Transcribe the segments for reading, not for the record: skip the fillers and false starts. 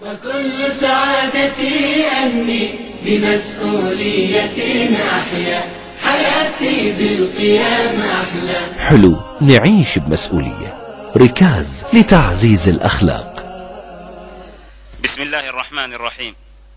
وكل سعادتي أني بمسؤولية أحيا حياتي بالقيام أحلى. حلو نعيش بمسؤولية. ركاز لتعزيز الأخلاق. بسم الله الرحمن الرحيم.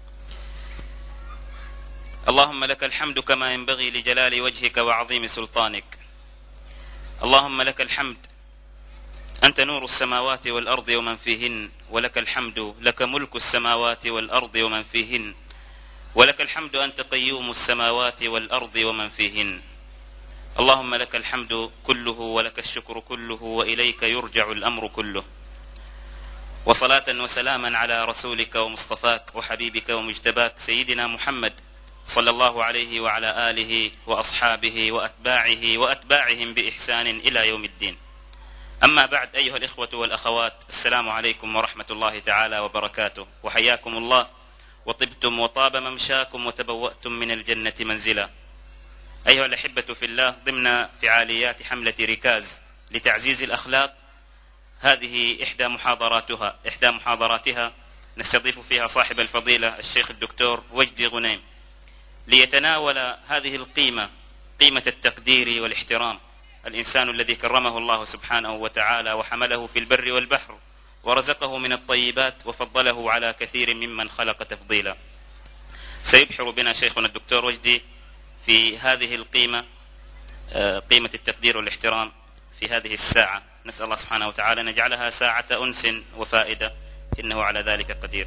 اللهم لك الحمد كما ينبغي لجلال وجهك وعظيم سلطانك. اللهم لك الحمد، أنت نور السماوات والأرض ومن فيهن، ولك الحمد، لك ملك السماوات والأرض ومن فيهن، ولك الحمد، أنت قيوم السماوات والأرض ومن فيهن. اللهم لك الحمد كله ولك الشكر كله وإليك يرجع الأمر كله. وصلاة وسلاما على رسولك ومصطفاك وحبيبك ومجتباك سيدنا محمد صلى الله عليه وعلى آله وأصحابه وأتباعهم بإحسان إلى يوم الدين. أما بعد، أيها الإخوة والأخوات، السلام عليكم ورحمة الله تعالى وبركاته، وحياكم الله، وطبتم وطاب ممشاكم وتبوأتم من الجنة منزلا. أيها الأحبة في الله، ضمن فعاليات حملة ركاز لتعزيز الأخلاق، هذه إحدى محاضراتها نستضيف فيها صاحب الفضيلة الشيخ الدكتور وجدي غنيم ليتناول هذه القيمة، قيمة التقدير والاحترام. الإنسان الذي كرمه الله سبحانه وتعالى وحمله في البر والبحر ورزقه من الطيبات وفضله على كثير ممن خلق تفضيلا. سيبحر بنا شيخنا الدكتور وجدي في هذه القيمة، قيمة التقدير والاحترام في هذه الساعة. نسأل الله سبحانه وتعالى أن يجعلها ساعة أنس وفائدة، إنه على ذلك قدير.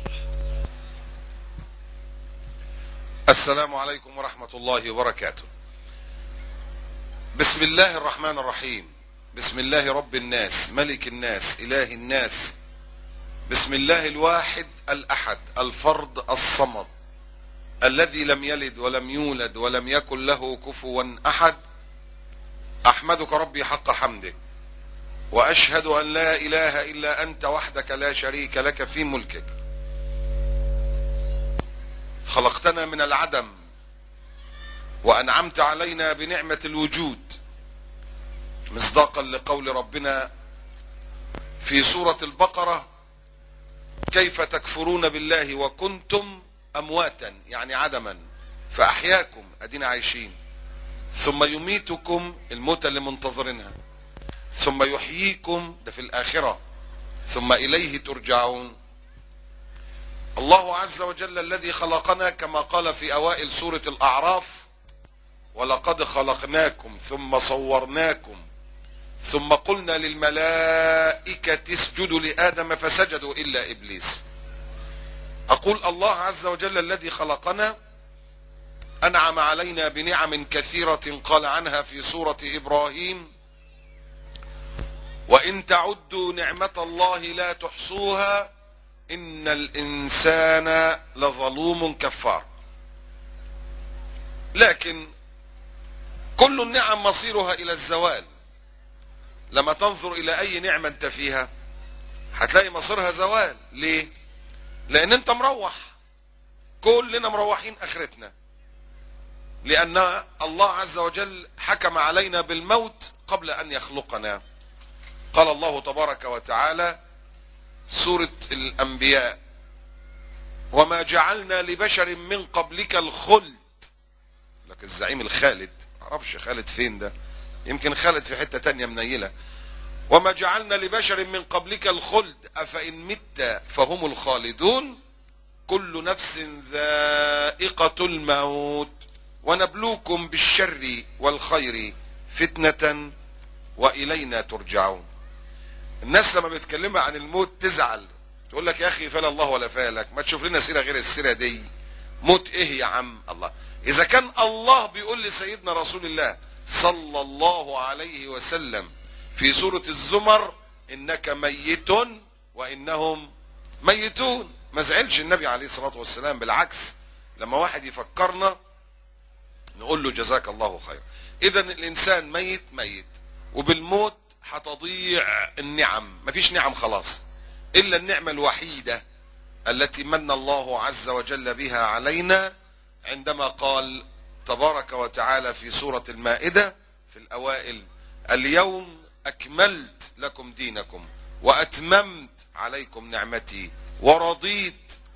السلام عليكم ورحمة الله وبركاته. بسم الله الرحمن الرحيم. بسم الله رب الناس ملك الناس إله الناس. بسم الله الواحد الأحد الفرد الصمد الذي لم يلد ولم يولد ولم يكن له كفوا أحد. أحمدك ربي حق حمدك، وأشهد أن لا إله إلا أنت وحدك لا شريك لك في ملكك. خلقتنا من العدم وأنعمت علينا بنعمة الوجود، مصداقا لقول ربنا في سورة البقرة: كيف تكفرون بالله وكنتم أمواتا، يعني عدما، فأحياكم، أدينا عايشين، ثم يميتكم، الموتى اللي منتظرينها، ثم يحييكم، ده في الآخرة، ثم إليه ترجعون. الله عز وجل الذي خلقنا كما قال في أوائل سورة الأعراف: ولقد خلقناكم ثم صورناكم ثم قلنا للملائكة اسجدوا لآدم فسجدوا إلا إبليس. أقول الله عز وجل الذي خلقنا أنعم علينا بنعم كثيرة قال عنها في سورة إبراهيم: وإن تعدوا نعمة الله لا تحصوها إن الإنسان لظلوم كفار. لكن كل النعم مصيرها إلى الزوال. لما تنظر إلى أي نعمة أنت فيها هتلاقي مصيرها زوال. ليه؟ لأن أنت مروح، كلنا مروحين آخرتنا، لأن الله عز وجل حكم علينا بالموت قبل أن يخلقنا. قال الله تبارك وتعالى سورة الأنبياء: وما جعلنا لبشر من قبلك الخلد. لك الزعيم الخالد، معرفش خالد فين ده، يمكن خالد في حتة تانية منيلة. وما جعلنا لبشر من قبلك الخلد أفإن مت فهم الخالدون كل نفس ذائقة الموت ونبلوكم بالشر والخير فتنة وإلينا ترجعون. الناس لما بيتكلموا عن الموت تزعل، تقول لك يا أخي فلا الله ولا فالك، ما تشوف لنا سيرة غير السيرة دي. موت إيه يا عم؟ الله، إذا كان الله بيقول لسيدنا رسول الله صلى الله عليه وسلم في سورة الزمر: إنك ميت وإنهم ميتون، ما زعلش النبي عليه الصلاة والسلام، بالعكس لما واحد يفكرنا نقول له جزاك الله خير. إذا الإنسان ميت، وبالموت هتضيع النعم، مفيش نعم خلاص إلا النعمة الوحيدة التي من الله عز وجل بها علينا عندما قال تبارك وتعالى في سورة المائدة في الأوائل: اليوم أكملت لكم دينكم وأتممت عليكم نعمتي ورضيت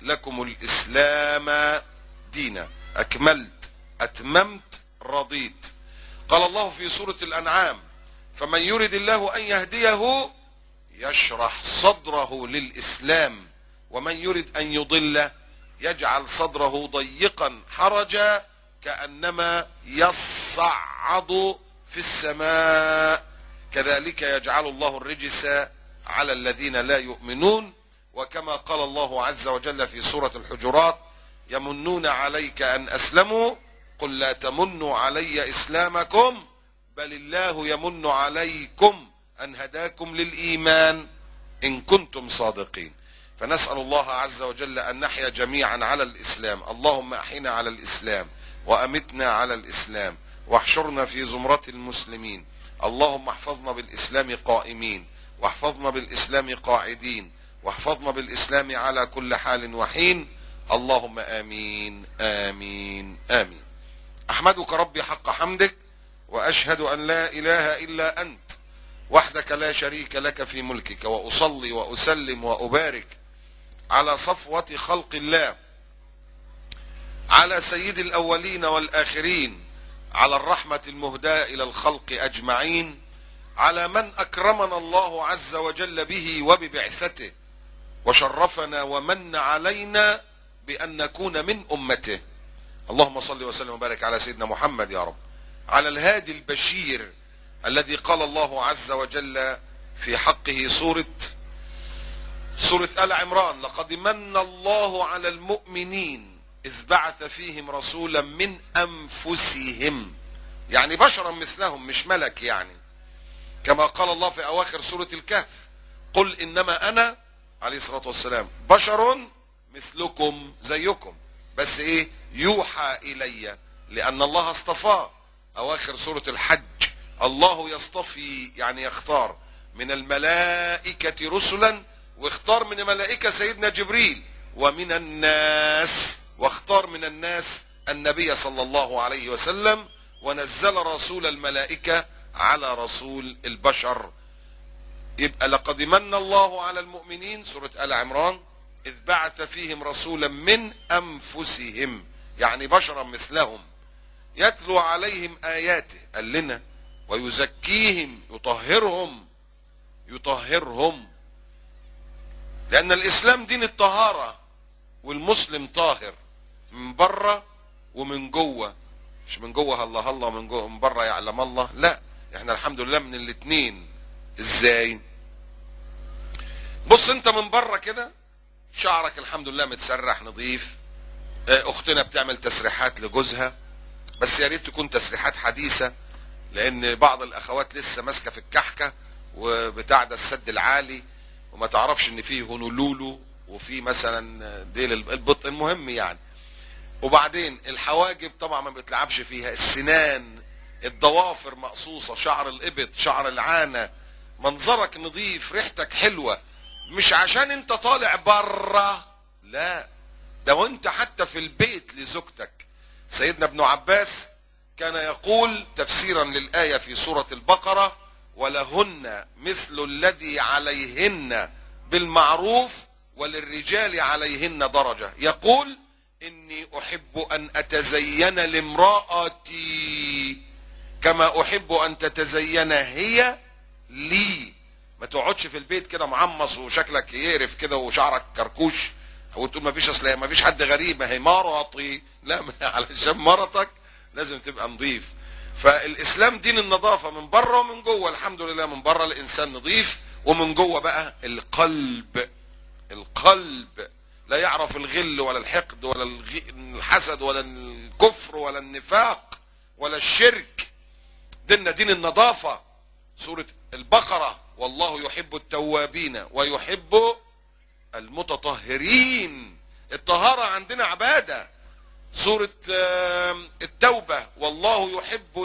لكم الإسلام دينا. أكملت، أتممت، رضيت. قال الله في سورة الأنعام: فمن يرد الله أن يهديه يشرح صدره للإسلام ومن يرد أن يضله يجعل صدره ضيقا حرجا كأنما يصعد في السماء كذلك يجعل الله الرجس على الذين لا يؤمنون. وكما قال الله عز وجل في سورة الحجرات: يمنون عليك أن أسلموا قل لا تمنوا علي إسلامكم بل الله يمن عليكم أن هداكم للإيمان إن كنتم صادقين. فنسأل الله عز وجل أن نحيا جميعا على الإسلام. اللهم أحينا على الإسلام وأمتنا على الإسلام واحشرنا في زمرة المسلمين. اللهم احفظنا بالإسلام قائمين واحفظنا بالإسلام قاعدين واحفظنا بالإسلام على كل حال وحين. اللهم آمين آمين آمين. أحمدك ربي حق حمدك وأشهد أن لا إله إلا أنت وحدك لا شريك لك في ملكك، وأصلي وأسلم وأبارك على صفوة خلق الله، على سيد الأولين والآخرين، على الرحمة المهداة إلى الخلق أجمعين، على من أكرمنا الله عز وجل به وببعثته وشرفنا ومن علينا بأن نكون من أمته. اللهم صل وسلم وبارك على سيدنا محمد يا رب، على الهادي البشير الذي قال الله عز وجل في حقه سورة آل عمران: لقد من الله على المؤمنين إذ بعث فيهم رسولا من أنفسهم، يعني بشرا مثلهم مش ملك يعني. كما قال الله في أواخر سورة الكهف: قل إنما أنا عليه الصلاة والسلام بشر مثلكم زيكم بس إيه يوحى إلي، لأن الله اصطفاه. أواخر سورة الحج: الله يصطفي يعني يختار من الملائكة رسلا، واختار من الملائكة سيدنا جبريل، ومن الناس واختار من الناس النبي صلى الله عليه وسلم، ونزل رسول الملائكة على رسول البشر. يبقى لقد من الله على المؤمنين سورة آل عمران إذ بعث فيهم رسولا من أنفسهم يعني بشرا مثلهم يتلو عليهم آياته قال لنا ويزكيهم يطهرهم لأن الإسلام دين الطهارة، والمسلم طاهر من بره ومن جوه، مش من جوه الله الله ومن جوه من بره يعلم الله، لا احنا الحمد لله من الاتنين. ازاي؟ بص انت من بره كده شعرك الحمد لله متسرح نظيف، اختنا بتعمل تسريحات لجوزها بس يا ريت تكون تسريحات حديثة، لان بعض الاخوات لسه ماسكه في الكحكه وبتاع ده السد العالي وما تعرفش ان فيه هونولولو وفي مثلا ديل البط، المهم يعني. وبعدين الحواجب طبعا ما بتلعبش فيها، السنان، الضوافر مقصوصه، شعر الابط، شعر العانه، منظرك نظيف، ريحتك حلوه، مش عشان انت طالع بره، لا ده وانت حتى في البيت لزوجتك. سيدنا ابن عباس كان يقول تفسيرا للآية في سورة البقرة: ولهن مثل الذي عليهن بالمعروف وللرجال عليهن درجة. يقول: إني أحب أن أتزين لامرأتي كما أحب أن تتزين هي لي. ما تقعدش في البيت كده معمص وشكلك يقرف كده وشعرك كركوش وتقول ما فيش اصل ما فيش حد غريب، ما هي مراتي، لا علشان مرتك لازم تبقى نظيف. فالاسلام دين النظافه من بره ومن جوه، الحمد لله من بره الانسان نظيف، ومن جوه بقى القلب لا يعرف الغل ولا الحقد ولا الحسد ولا الكفر ولا النفاق ولا الشرك. ديننا دين النظافه. سورة البقرة: والله يحب التوابين ويحب المتطهرين. الطهارة عندنا عبادة. سورة التوبة: والله يحب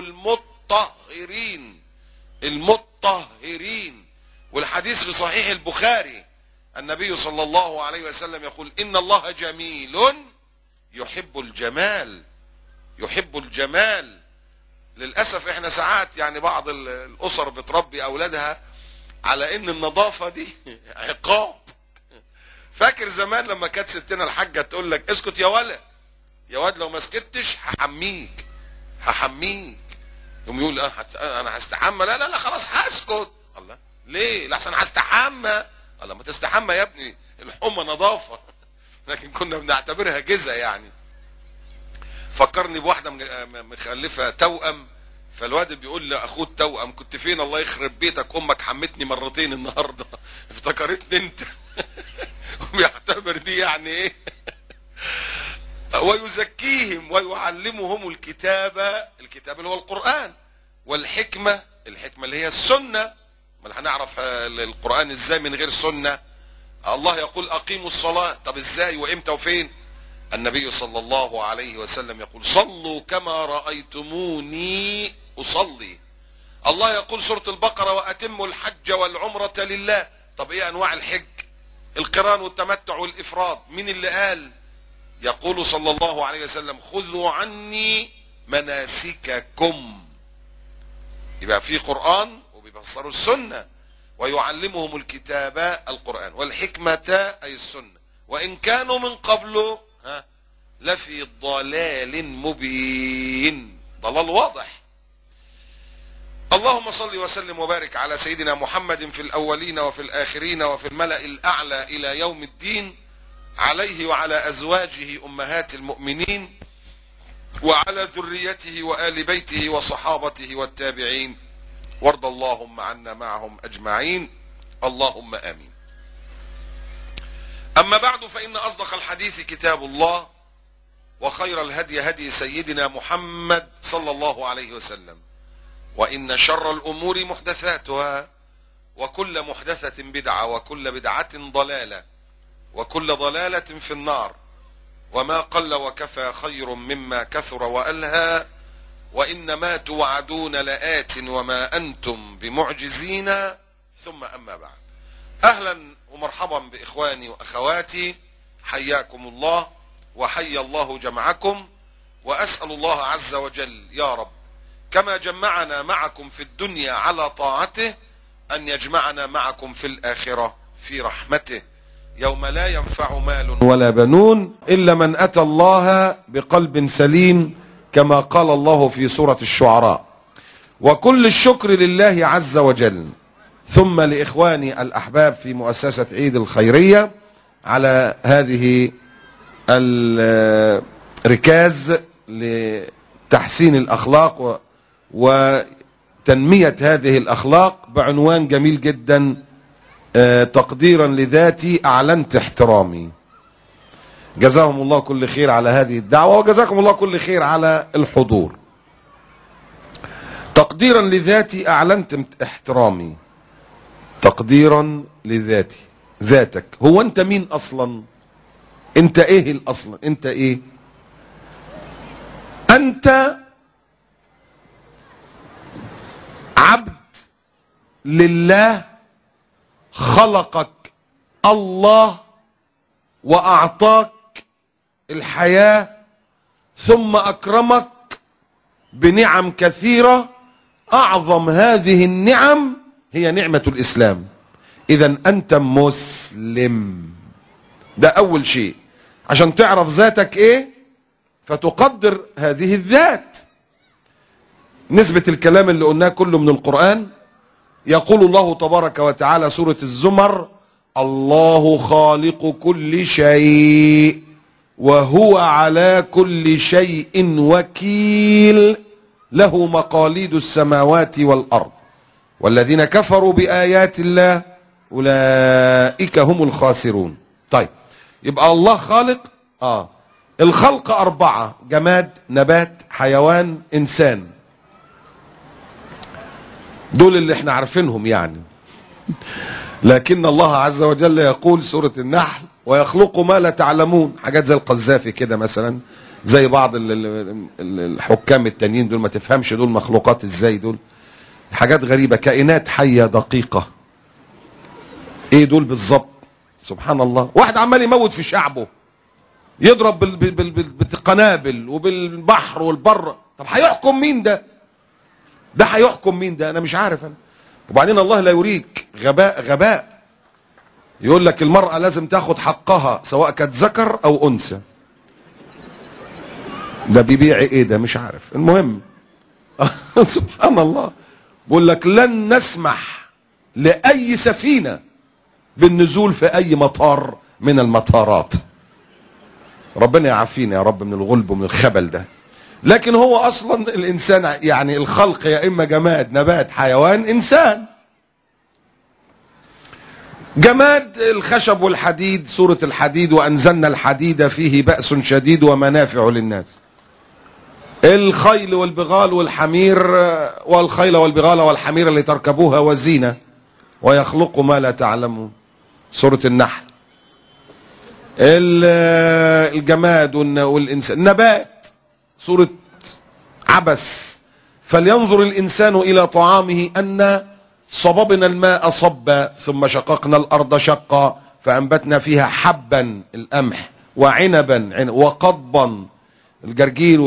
المطهرين. والحديث في صحيح البخاري النبي صلى الله عليه وسلم يقول: إن الله جميل يحب الجمال. للأسف احنا ساعات يعني بعض الأسر بتربي أولادها على إن النظافة دي عقاب، فاكر زمان لما كانت ستنا الحاجه تقول لك اسكت يا ولا يا واد، لو ما سكتش هحميك. يوم يقول انا هستحمى، لا لا لا خلاص هسكت. الله ليه؟ لحسن هستحمى. الله ما تستحمى يا ابني، الحمى نظافه. لكن كنا بنعتبرها جزا يعني. فكرني بواحده مخلفه توأم، فالواد بيقول لاخوه التوأم كنت فين؟ الله يخرب بيتك، امك حمتني مرتين النهارده. افتكرتني انت. وبيعتبر دي يعني ايه؟ ويزكيهم ويعلمهم الكتاب اللي هو القرآن، والحكمة اللي هي السنة. ما هنعرف القرآن ازاي من غير سنة؟ الله يقول اقيموا الصلاة، طب ازاي وامتى وفين؟ النبي صلى الله عليه وسلم يقول صلوا كما رأيتموني اصلي. الله يقول سورة البقرة واتموا الحج والعمرة لله. طب ايه انواع الحج؟ القران والتمتع والافراد. مين اللي قال؟ يقول صلى الله عليه وسلم خذوا عني مناسككم. يبقى في قرآن وبيفسروا السنة. ويعلمهم الكتاب القرآن والحكمة أي السنة، وإن كانوا من قبل لفي ضلال مبين، ضلال واضح. اللهم صل وسلم وبارك على سيدنا محمد في الأولين وفي الآخرين وفي الملأ الأعلى إلى يوم الدين، عليه وعلى أزواجه أمهات المؤمنين وعلى ذريته وآل بيته وصحابته والتابعين، وارض اللهم عنا معهم أجمعين، اللهم آمين. أما بعد، فإن أصدق الحديث كتاب الله، وخير الهدي هدي سيدنا محمد صلى الله عليه وسلم، وإن شر الأمور محدثاتها، وكل محدثة بدعة، وكل بدعة ضلالة، وكل ضلالة في النار. وما قل وكفى خير مما كثر وألهى، وإنما توعدون لآت وما أنتم بمعجزين. ثم أما بعد، أهلا ومرحبا بإخواني وأخواتي، حياكم الله وحيا الله جمعكم. وأسأل الله عز وجل يا رب كما جمعنا معكم في الدنيا على طاعته أن يجمعنا معكم في الآخرة في رحمته، يوم لا ينفع مال ولا بنون إلا من أتى الله بقلب سليم، كما قال الله في سورة الشعراء. وكل الشكر لله عز وجل، ثم لإخواني الأحباب في مؤسسة عيد الخيرية على هذه الركاز لتحسين الأخلاق وتنمية هذه الأخلاق بعنوان جميل جدا، تقديرا لذاتي أعلنت احترامي. جزاهم الله كل خير على هذه الدعوة، وجزاكم الله كل خير على الحضور. تقديرا لذاتي أعلنت احترامي. تقديرا لذاتي، ذاتك. هو أنت مين أصلا؟ أنت إيه الأصل؟ أنت إيه؟ أنت عبد لله، خلقك الله وأعطاك الحياة، ثم أكرمك بنعم كثيرة. أعظم هذه النعم هي نعمة الإسلام. إذن أنت مسلم، ده أول شيء. عشان تعرف ذاتك إيه فتقدر هذه الذات. نسبة الكلام اللي قلناه كله من القرآن. يقول الله تبارك وتعالى سورة الزمر: الله خالق كل شيء وهو على كل شيء وكيل، له مقاليد السماوات والأرض والذين كفروا بآيات الله أولئك هم الخاسرون. طيب، يبقى الله خالق. الخلق 4: جماد، نبات، حيوان، إنسان. دول اللي احنا عارفينهم يعني. لكن الله عز وجل يقول سورة النحل: ويخلق ما لا تعلمون. حاجات زي القذافي كده مثلا، زي بعض الحكام التانيين دول، ما تفهمش دول مخلوقات ازاي. دول حاجات غريبة، كائنات حية دقيقة. ايه دول بالظبط؟ سبحان الله. واحد عمال يموت في شعبه، يضرب بالقنابل وبالبحر والبر. طب هيحكم مين ده؟ ده هيحكم مين ده؟ انا مش عارف انا. وبعدين الله لا يريك غباء. يقول لك المرأة لازم تاخد حقها سواء كانت ذكر او انثى. ده بيبيع ايه ده مش عارف، المهم سبحان الله. بيقول لك لن نسمح لاي سفينة بالنزول في اي مطار من المطارات. ربنا يعافينا يا رب من الغلب ومن الخبل ده. لكن هو اصلا الانسان يعني الخلق يا اما جماد نبات حيوان انسان. جماد الخشب والحديد، سورة الحديد وانزلنا الحديد فيه بأس شديد ومنافع للناس. الخيل والبغال والحمير، والخيل والبغال والحمير اللي تركبوها وزينة ويخلق ما لا تعلمون، سورة النحل. الجماد والإنسان. نبات سورة عبس. فلينظر الإنسان إلى طعامه أن صببنا الماء صبا ثم شققنا الأرض شقا فأنبتنا فيها حبا القمح وعنبا وقضبا الجرجير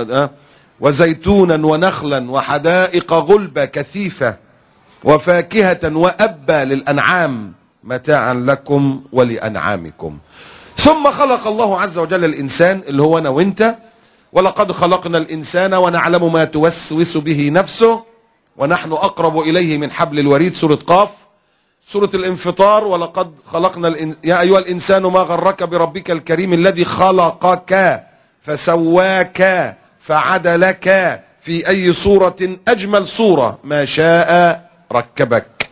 وزيتونا ونخلا وحدائق غلبا كثيفة وفاكهة وأبا للأنعام متاعا لكم ولأنعامكم. ثم خلق الله عز وجل الإنسان اللي هو أنا وإنت. ولقد خلقنا الإنسان ونعلم ما توسوس به نفسه ونحن أقرب إليه من حبل الوريد، سورة قاف. سورة الانفطار ولقد خلقنا يا أيها الإنسان ما غرك بربك الكريم الذي خلقك فسواك فعدلك في أي صورة أجمل صورة ما شاء ركبك.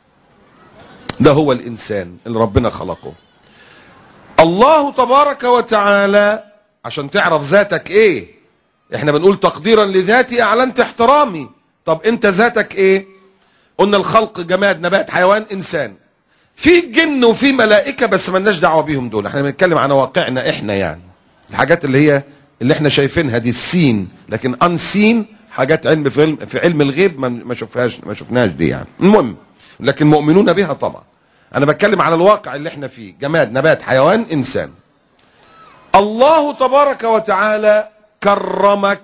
ده هو الإنسان اللي ربنا خلقه. الله تبارك وتعالى عشان تعرف ذاتك ايه. احنا بنقول تقديرا لذاتي اعلنت احترامي. طب انت ذاتك ايه؟ قلنا الخلق جماد نبات حيوان انسان. في جن وفي ملائكة بس ملناش دعوة بيهم دول، احنا بنتكلم عن واقعنا احنا، يعني الحاجات اللي احنا شايفينها دي السين، لكن انسين حاجات في علم الغيب ما شفناش دي يعني. المهم لكن مؤمنون بها طبعا. انا بتكلم على الواقع اللي احنا فيه، جماد نبات حيوان انسان. الله تبارك وتعالى كرمك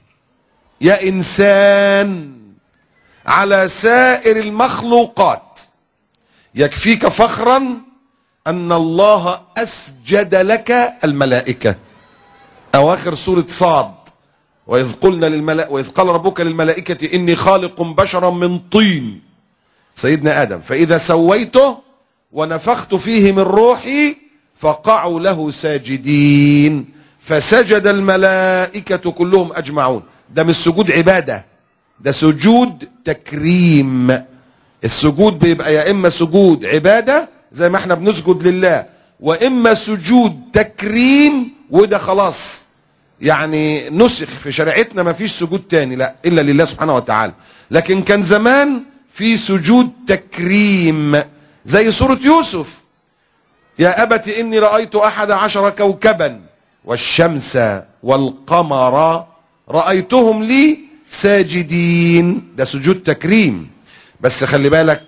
يا انسان على سائر المخلوقات. يكفيك فخرا ان الله اسجد لك الملائكة. اواخر سورة صاد واذ قال ربك للملائكة اني خالق بشرا من طين، سيدنا ادم، فاذا سويته ونفخت فيه من روحي فقعوا له ساجدين فسجد الملائكة كلهم أجمعون. ده مش سجود عبادة، ده سجود تكريم. السجود بيبقى يا إما سجود عبادة زي ما احنا بنسجد لله، وإما سجود تكريم، وده خلاص يعني نسخ في شريعتنا، ما فيش سجود تاني لا إلا لله سبحانه وتعالى. لكن كان زمان في سجود تكريم زي سورة يوسف، يا أبت إني رأيت 11 كوكبا والشمس والقمر رأيتهم لي ساجدين. ده سجود تكريم. بس خلي بالك،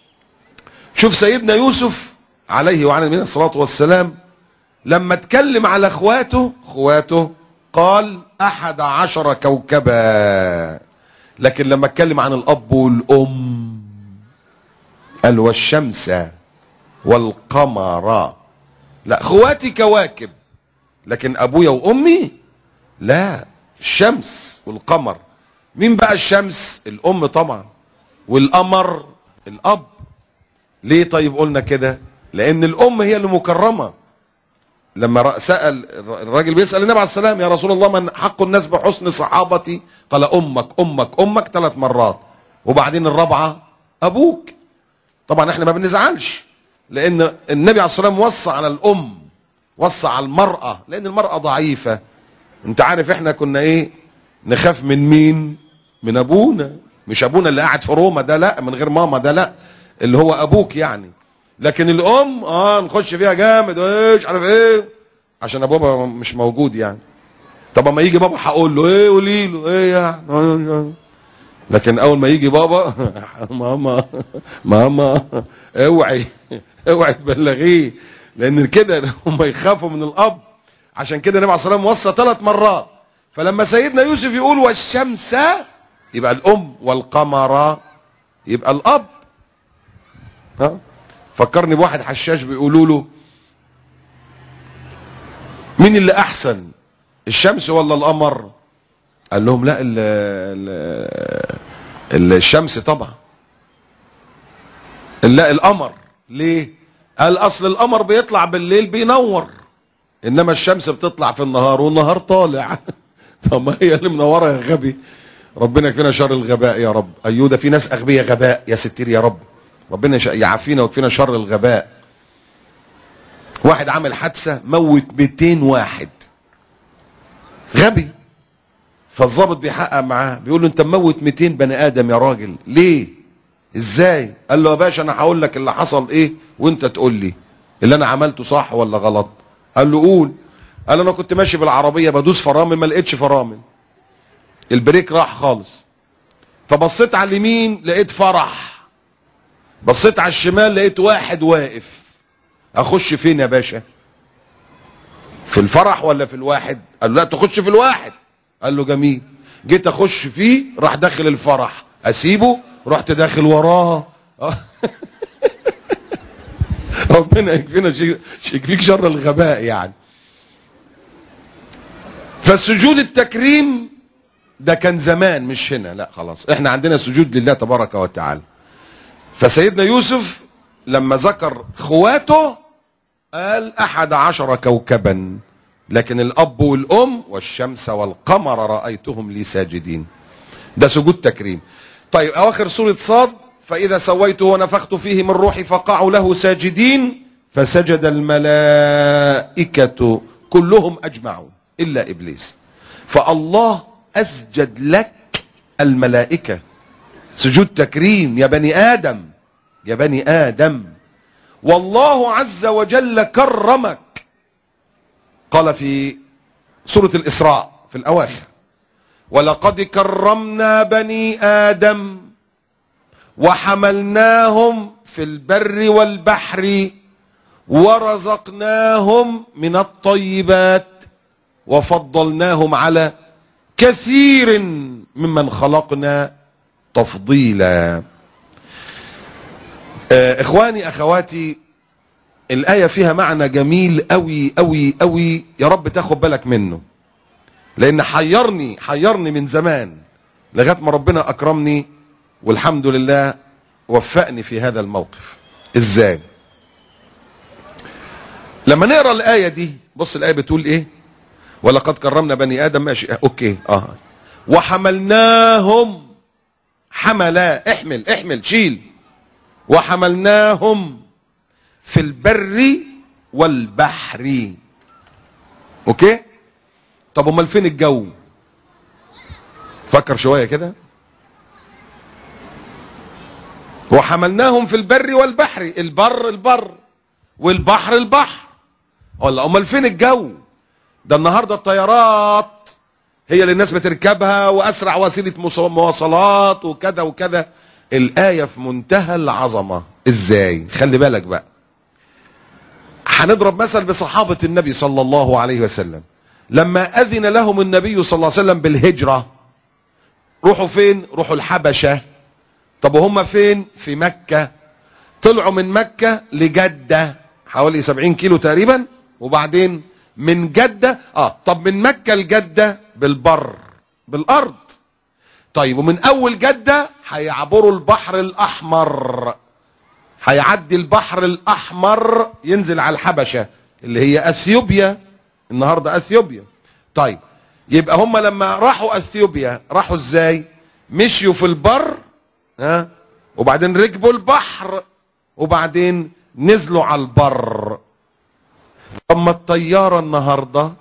شوف سيدنا يوسف عليه وعلى الصلاة والسلام لما اتكلم على اخواته قال 11 كوكبا، لكن لما اتكلم عن الأب والأم قال والشمس والقمر. لا، اخواتي كواكب لكن ابويا وامي لا، الشمس والقمر. مين بقى الشمس؟ الام طبعا، والقمر الاب. ليه طيب قلنا كده؟ لان الام هي اللي مكرمه. لما سأل الراجل بيسأل النبي عليه السلام يا رسول الله من حق الناس بحسن صحابتي؟ قال امك امك امك 3 مرات، وبعدين الرابعه ابوك. طبعا احنا ما بنزعلش لان النبي عليه الصلاه والسلام وصى على الام، وصى على المراه، لان المراه ضعيفه. انت عارف احنا كنا ايه؟ نخاف من مين؟ من ابونا. مش ابونا اللي قاعد في روما ده، لا، من غير ماما ده، لا، اللي هو ابوك يعني. لكن الام نخش فيها جامد وايش عارف ايه عشان ابوها مش موجود يعني. طب اما يجي بابا هقول له ايه؟ قولي له ايه يعني. لكن اول ما يجي بابا ماما ماما اوعي تبلغيه، لان كده هم يخافوا من الاب. عشان كده النبي عليه الصلاه والسلام وصى 3 مرات. فلما سيدنا يوسف يقول والشمس يبقى الام، والقمر يبقى الاب. فكرني بواحد حشاش بيقولوا له مين اللي احسن، الشمس ولا القمر؟ قال لهم لا الشمس طبعا. لا القمر. ليه؟ قال اصل القمر بيطلع بالليل بينور، انما الشمس بتطلع في النهار والنهار طالع. طب ما هي اللي منوره يا غبي. ربنا يكفينا شر الغباء يا رب. ايوه ده في ناس اغبياء غباء يا ستير يا رب. ربنا يعافينا ويكفينا شر الغباء. واحد عمل حادثه موت 200 واحد، غبي. فالظابط بيحقق معاه بيقول له انت مموت 200 بني ادم يا راجل ليه؟ ازاي؟ قال له يا باشا انا هقول لك اللي حصل ايه وانت تقول لي اللي انا عملته صح ولا غلط. قال له قول. قال انا كنت ماشي بالعربيه بدوس فرامل ما لقيتش فرامل، البريك راح خالص، فبصيت على اليمين لقيت فرح، بصيت على الشمال لقيت واحد واقف. اخش فين يا باشا؟ في الفرح ولا في الواحد؟ قال له لا تخش في الواحد. قال له جميل. جيت اخش فيه راح داخل الفرح، اسيبه رحت داخل وراه. ربنا يكفينا يكفيك شر الغباء يعني. فالسجود التكريم ده كان زمان مش هنا، لا خلاص احنا عندنا سجود لله تبارك وتعالى. فسيدنا يوسف لما ذكر اخواته قال 11 كوكبا، لكن الاب والام والشمس والقمر رايتهم لي ساجدين. ده سجود تكريم. طيب اواخر سوره صاد فاذا سويته ونفخت فيه من روحي فقعوا له ساجدين فسجد الملائكه كلهم اجمعون الا ابليس. فالله اسجد لك الملائكه سجود تكريم يا بني ادم، يا بني ادم. والله عز وجل كرمك. قال في سورة الإسراء في الأواخر ولقد كرمنا بني آدم وحملناهم في البر والبحر ورزقناهم من الطيبات وفضلناهم على كثير ممن خلقنا تفضيلا. إخواني أخواتي، الآية فيها معنى جميل قوي قوي قوي، يا رب تاخد بالك منه، لأن حيرني من زمان لغاية ما ربنا أكرمني والحمد لله وفقني في هذا الموقف. إزاي؟ لما نقرأ الآية دي، بص الآية بتقول إيه؟ ولقد كرمنا بني آدم، ماشي أوكي وحملناهم، حملا احمل شيل، وحملناهم في البر والبحر. اوكي؟ طب امال فين الجو؟ فكر شويه كده. وحملناهم في البر والبحر، البر والبحر البحر. ولا امال فين الجو؟ ده النهارده الطيارات هي اللي الناس بتركبها واسرع وسيله مواصلات وكذا وكذا. الآية في منتهى العظمة. ازاي؟ خلي بالك بقى. هنضرب مثل بصحابة النبي صلى الله عليه وسلم لما أذن لهم النبي صلى الله عليه وسلم بالهجرة. روحوا فين؟ روحوا الحبشة. طب وهم فين؟ في مكة. طلعوا من مكة لجدة حوالي 70 كيلو تقريبا، وبعدين من جدة طب من مكة لجدة بالبر بالأرض. طيب ومن أول جدة هيعبروا البحر الأحمر، هيعدي البحر الأحمر ينزل على الحبشة اللي هي أثيوبيا، النهاردة أثيوبيا. طيب يبقى هم لما راحوا أثيوبيا راحوا ازاي؟ مشيوا في البر وبعدين ركبوا البحر وبعدين نزلوا على البر. اما الطيارة النهاردة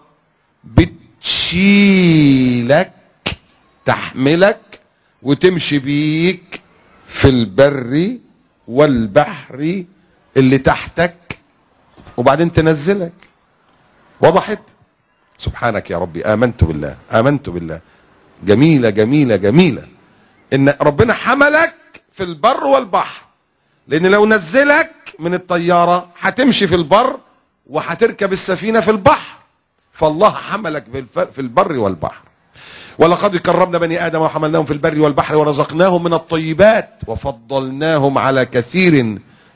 بتشيلك تحملك وتمشي بيك في البر والبحر اللي تحتك وبعدين تنزلك. وضحت؟ سبحانك يا ربي. آمنت بالله. جميلة جميلة جميلة ان ربنا حملك في البر والبحر، لان لو نزلك من الطيارة هتمشي في البر وهتركب السفينة في البحر. فالله حملك في البر والبحر. ولقد كرمنا بني آدم وحملناهم في البر والبحر ورزقناهم من الطيبات وفضلناهم على كثير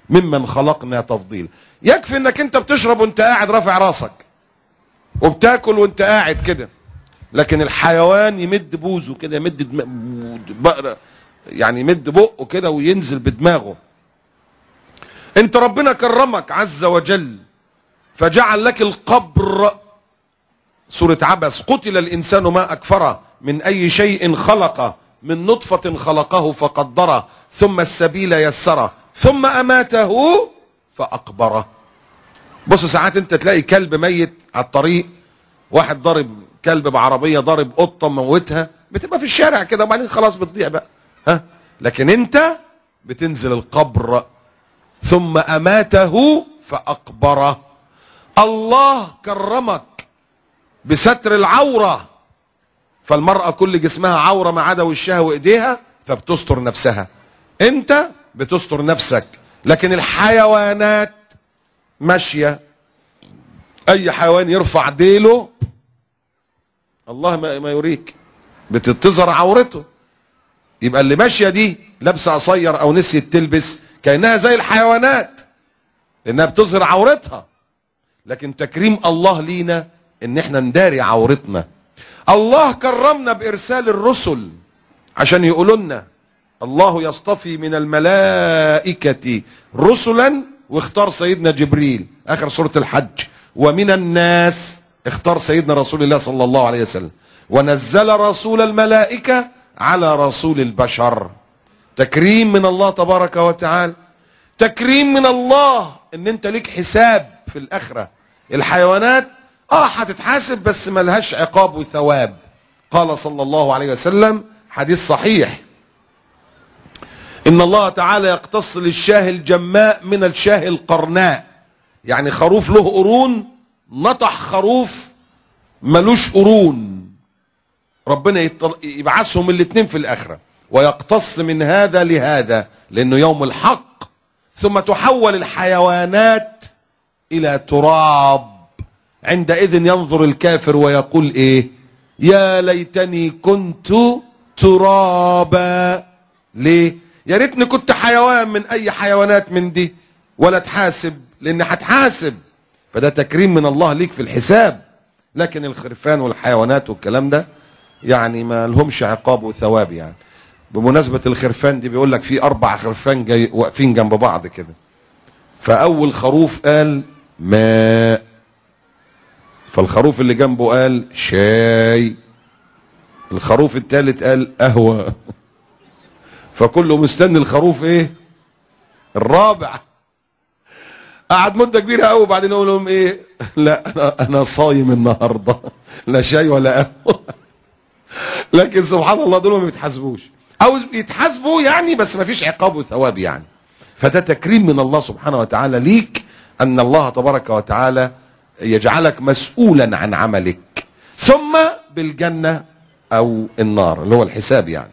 ممن خلقنا تفضيلا. يكفي انك انت بتشرب وانت قاعد رافع راسك، وبتاكل وانت قاعد كده، لكن الحيوان يمد بوزه كده، يمد يعني يمد بقه كده وينزل بدماغه. انت ربنا كرمك عز وجل فجعل لك القبر. سورة عبس: قتل الإنسان ما أكفره من أي شيء خلقه من نطفة خلقه فقدره ثم السبيل يسره ثم أماته فأقبره. بص ساعات انت تلاقي كلب ميت على الطريق، واحد ضارب كلب بعربية، ضارب قطة موتها، بتبقى في الشارع كده وبعدين خلاص بتضيع بقى، ها؟ لكن انت بتنزل القبر ثم أماته فأقبره. الله كرمك بستر العورة، فالمرأة كل جسمها عورة ما عدا وشها وإيديها، فبتستر نفسها، انت بتستر نفسك. لكن الحيوانات ماشية، أي حيوان يرفع ديله الله ما يوريك بتظهر عورته. يبقى اللي ماشية دي لابسة قصير أو نسيت تلبس كأنها زي الحيوانات لأنها بتظهر عورتها. لكن تكريم الله لينا إن احنا نداري عورتنا. الله كرمنا بإرسال الرسل عشان يقولوا لنا الله يصطفي من الملائكة رسلا، واختار سيدنا جبريل آخر سورة الحج، ومن الناس اختار سيدنا رسول الله صلى الله عليه وسلم، ونزل رسول الملائكة على رسول البشر. تكريم من الله تبارك وتعالى، تكريم من الله ان انت ليك حساب في الاخرة. الحيوانات هتتحاسب بس ملهاش عقاب وثواب. قال صلى الله عليه وسلم حديث صحيح: ان الله تعالى يقتص للشاه الجماء من الشاه القرناء. يعني خروف له قرون نطح خروف ملوش قرون، ربنا يبعثهم الاتنين في الاخرة، ويقتص من هذا لهذا لانه يوم الحق. ثم تحول الحيوانات الى تراب. عندئذ ينظر الكافر ويقول ايه؟ يا ليتني كنت ترابا. ليه؟ يا ريتني كنت حيوان من اي حيوانات من دي ولا تحاسب، لان هتحاسب. فده تكريم من الله ليك في الحساب. لكن الخرفان والحيوانات والكلام ده يعني ما لهمش عقاب وثواب. يعني بمناسبة الخرفان دي بيقول لك في 4 خرفان جاي واقفين جنب بعض كده، فاول خروف قال ماء، فالخروف اللي جنبه قال شاي، الخروف الثالث قال قهوة، فكله مستني الخروف ايه؟ الرابع. قعد مدة كبيرة قوي وبعدين يقول لهم ايه؟ لا انا صايم النهارده، لا شاي ولا قهوة. لكن سبحان الله دول ما بيتحاسبوش، او يتحاسبوا يعني بس ما فيش عقاب وثواب يعني. فده تكريم من الله سبحانه وتعالى ليك، ان الله تبارك وتعالى يجعلك مسؤولا عن عملك، ثم بالجنة او النار اللي هو الحساب. يعني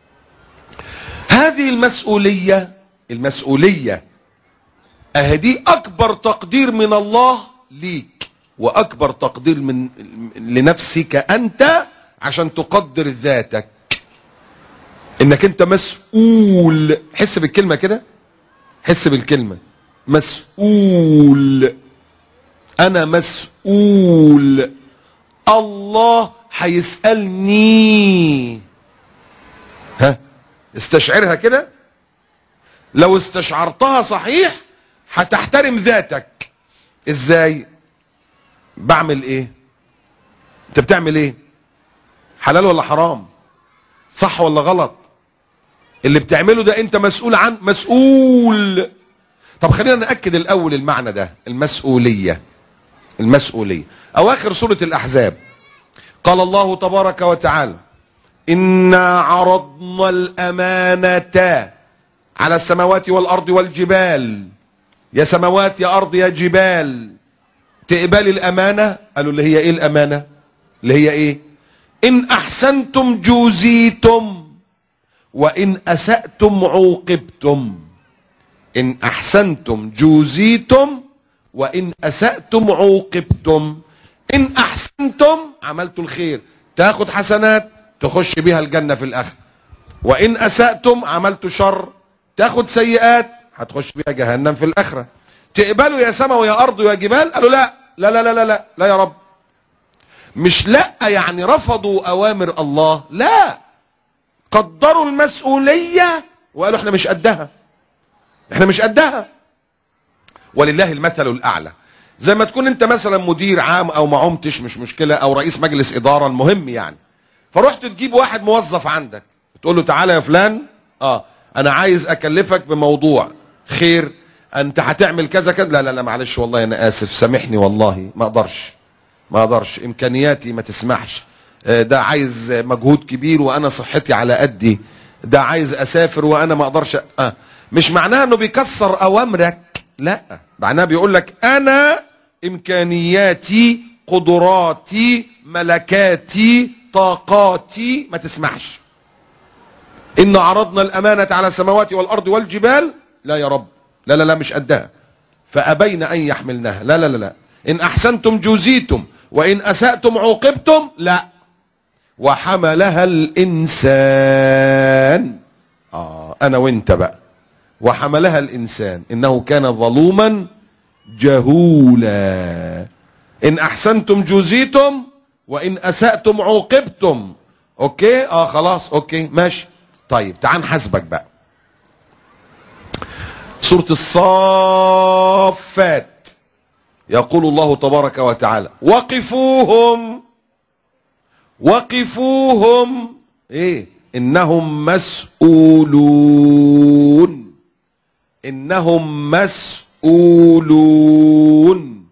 هذه المسؤولية اهدي اكبر تقدير من الله ليك، واكبر تقدير من لنفسك انت عشان تقدر ذاتك، انك انت مسؤول. حس بالكلمة كده، حس بالكلمة مسؤول. انا مسؤول، الله هيسألني. ها استشعرها كده، لو استشعرتها صحيح هتحترم ذاتك. ازاي؟ بعمل ايه؟ انت بتعمل ايه؟ حلال ولا حرام؟ صح ولا غلط؟ اللي بتعمله ده انت مسؤول عن مسؤول. طب خلينا نأكد الاول المعنى ده، المسؤولية. اواخر سورة الاحزاب قال الله تبارك وتعالى: إنا عرضنا الأمانة على السماوات والأرض والجبال. يا سماوات يا أرض يا جبال تقبل الأمانة. قالوا اللي هي إيه الأمانة؟ اللي هي إيه؟ إن أحسنتم جوزيتم وإن أسأتم عوقبتم. إن أحسنتم جوزيتم وإن أسأتم عوقبتم. إن أحسنتم عملتوا الخير تاخد حسنات تخش بيها الجنة في الآخر، وإن أسأتم عملتوا شر تاخد سيئات هتخش بيها جهنم في الاخره. تقبلوا يا سماء ويا ارض ويا جبال؟ قالوا لا لا لا لا لا لا يا رب. مش لا يعني رفضوا اوامر الله، لا، قدروا المسؤوليه وقالوا احنا مش قدها، احنا مش قدها. ولله المثل الاعلى. زي ما تكون انت مثلا مدير عام او ما عمتش مش مشكله، او رئيس مجلس اداره، المهم يعني، فرحت تجيب واحد موظف عندك تقول له تعالى يا فلان انا عايز اكلفك بموضوع خير، انت هتعمل كذا كذا. لا لا لا معلش والله انا اسف، سامحني والله ما اقدرش امكانياتي ما تسمحش، ده عايز مجهود كبير وانا صحتي على قدي، ده عايز اسافر وانا ما اقدرش. مش معناها انه بيكسر اوامرك، لا، معناها بيقول لك انا امكانياتي قدراتي ملكاتي طاقاتي ما تسمحش. ان عرضنا الامانه على السماوات والارض والجبال، لا يا رب، لا لا لا مش قدها، فابين ان يحملناها، لا لا لا لا. ان احسنتم جزيتم وان اساتم عوقبتم، لا. وحملها الانسان، انا وانت بقى. وحملها الانسان انه كان ظلوما جهولا. ان احسنتم جزيتم وان اساتم عوقبتم. اوكي خلاص اوكي ماشي. طيب تعال نحاسبك بقى. سورة الصافات يقول الله تبارك وتعالى وقفوهم ايه؟ انهم مسؤولون. انهم مسؤولون.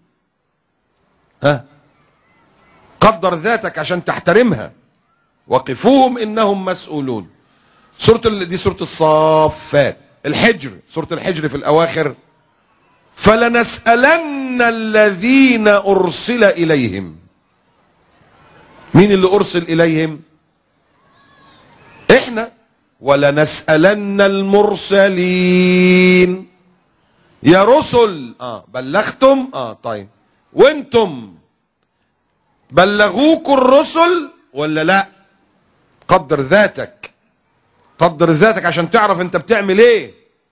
قدر ذاتك عشان تحترمها. وقفوهم انهم مسؤولون. دي سورة الصافات. الحجر، سورة الحجر في الاواخر فلنسألن الذين ارسل اليهم. مين اللي ارسل اليهم؟ احنا. ولنسألن المرسلين. يا رسل بلغتم؟ طيب وانتم بلغوكوا الرسل ولا لا؟ قدر ذاتك، قدر ذاتك عشان تعرف انت بتعمل ايه.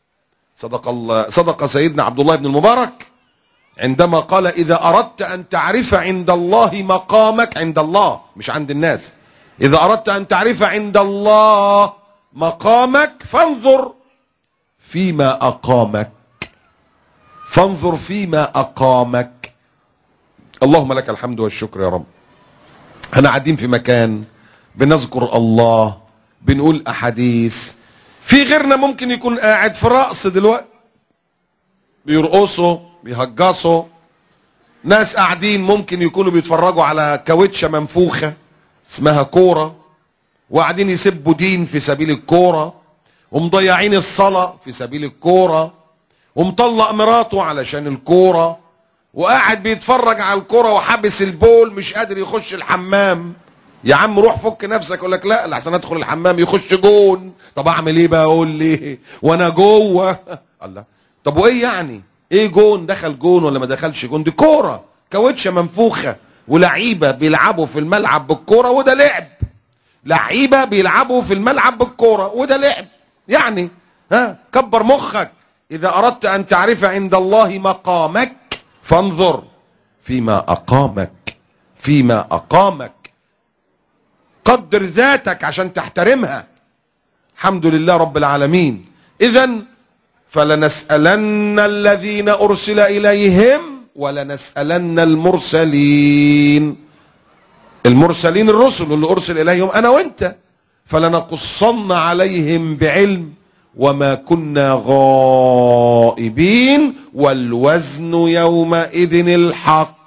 صدق سيدنا عبد الله بن المبارك عندما قال اذا اردت ان تعرف عند الله مقامك، عند الله مش عند الناس، اذا اردت ان تعرف عند الله مقامك فانظر فيما اقامك، فانظر فيما اقامك. اللهم لك الحمد والشكر يا رب. احنا قاعدين في مكان بنذكر الله، بنقول احاديث. في غيرنا ممكن يكون قاعد في رقص دلوقتي، بيرقصوا بيهجصوا. ناس قاعدين ممكن يكونوا بيتفرجوا على كاوتشه منفوخه اسمها كوره، وقاعدين يسبوا دين في سبيل الكوره، ومضيعين الصلاه في سبيل الكوره، ومطلق مراته علشان الكوره، وقاعد بيتفرج على الكوره وحابس البول مش قادر يخش الحمام. يا عم روح فك نفسك. يقول لك لا لحسن ادخل الحمام يخش جون. طب اعمل ايه بقى؟ قول لي وانا جوه. الله، طب وايه يعني؟ ايه جون؟ دخل جون ولا ما دخلش جون؟ دي كوره كاوتشه منفوخه، ولعيبه بيلعبوا في الملعب بالكوره وده لعب. لعيبه بيلعبوا في الملعب بالكوره وده لعب. يعني كبر مخك. اذا اردت ان تعرف عند الله مقامك فانظر فيما اقامك، فيما اقامك. قدر ذاتك عشان تحترمها. الحمد لله رب العالمين. اذن فلنسألن الذين ارسل اليهم ولنسألن المرسلين. المرسلين الرسل اللي ارسل اليهم انا وانت. فلنقصن عليهم بعلم وما كنا غائبين والوزن يومئذ الحق.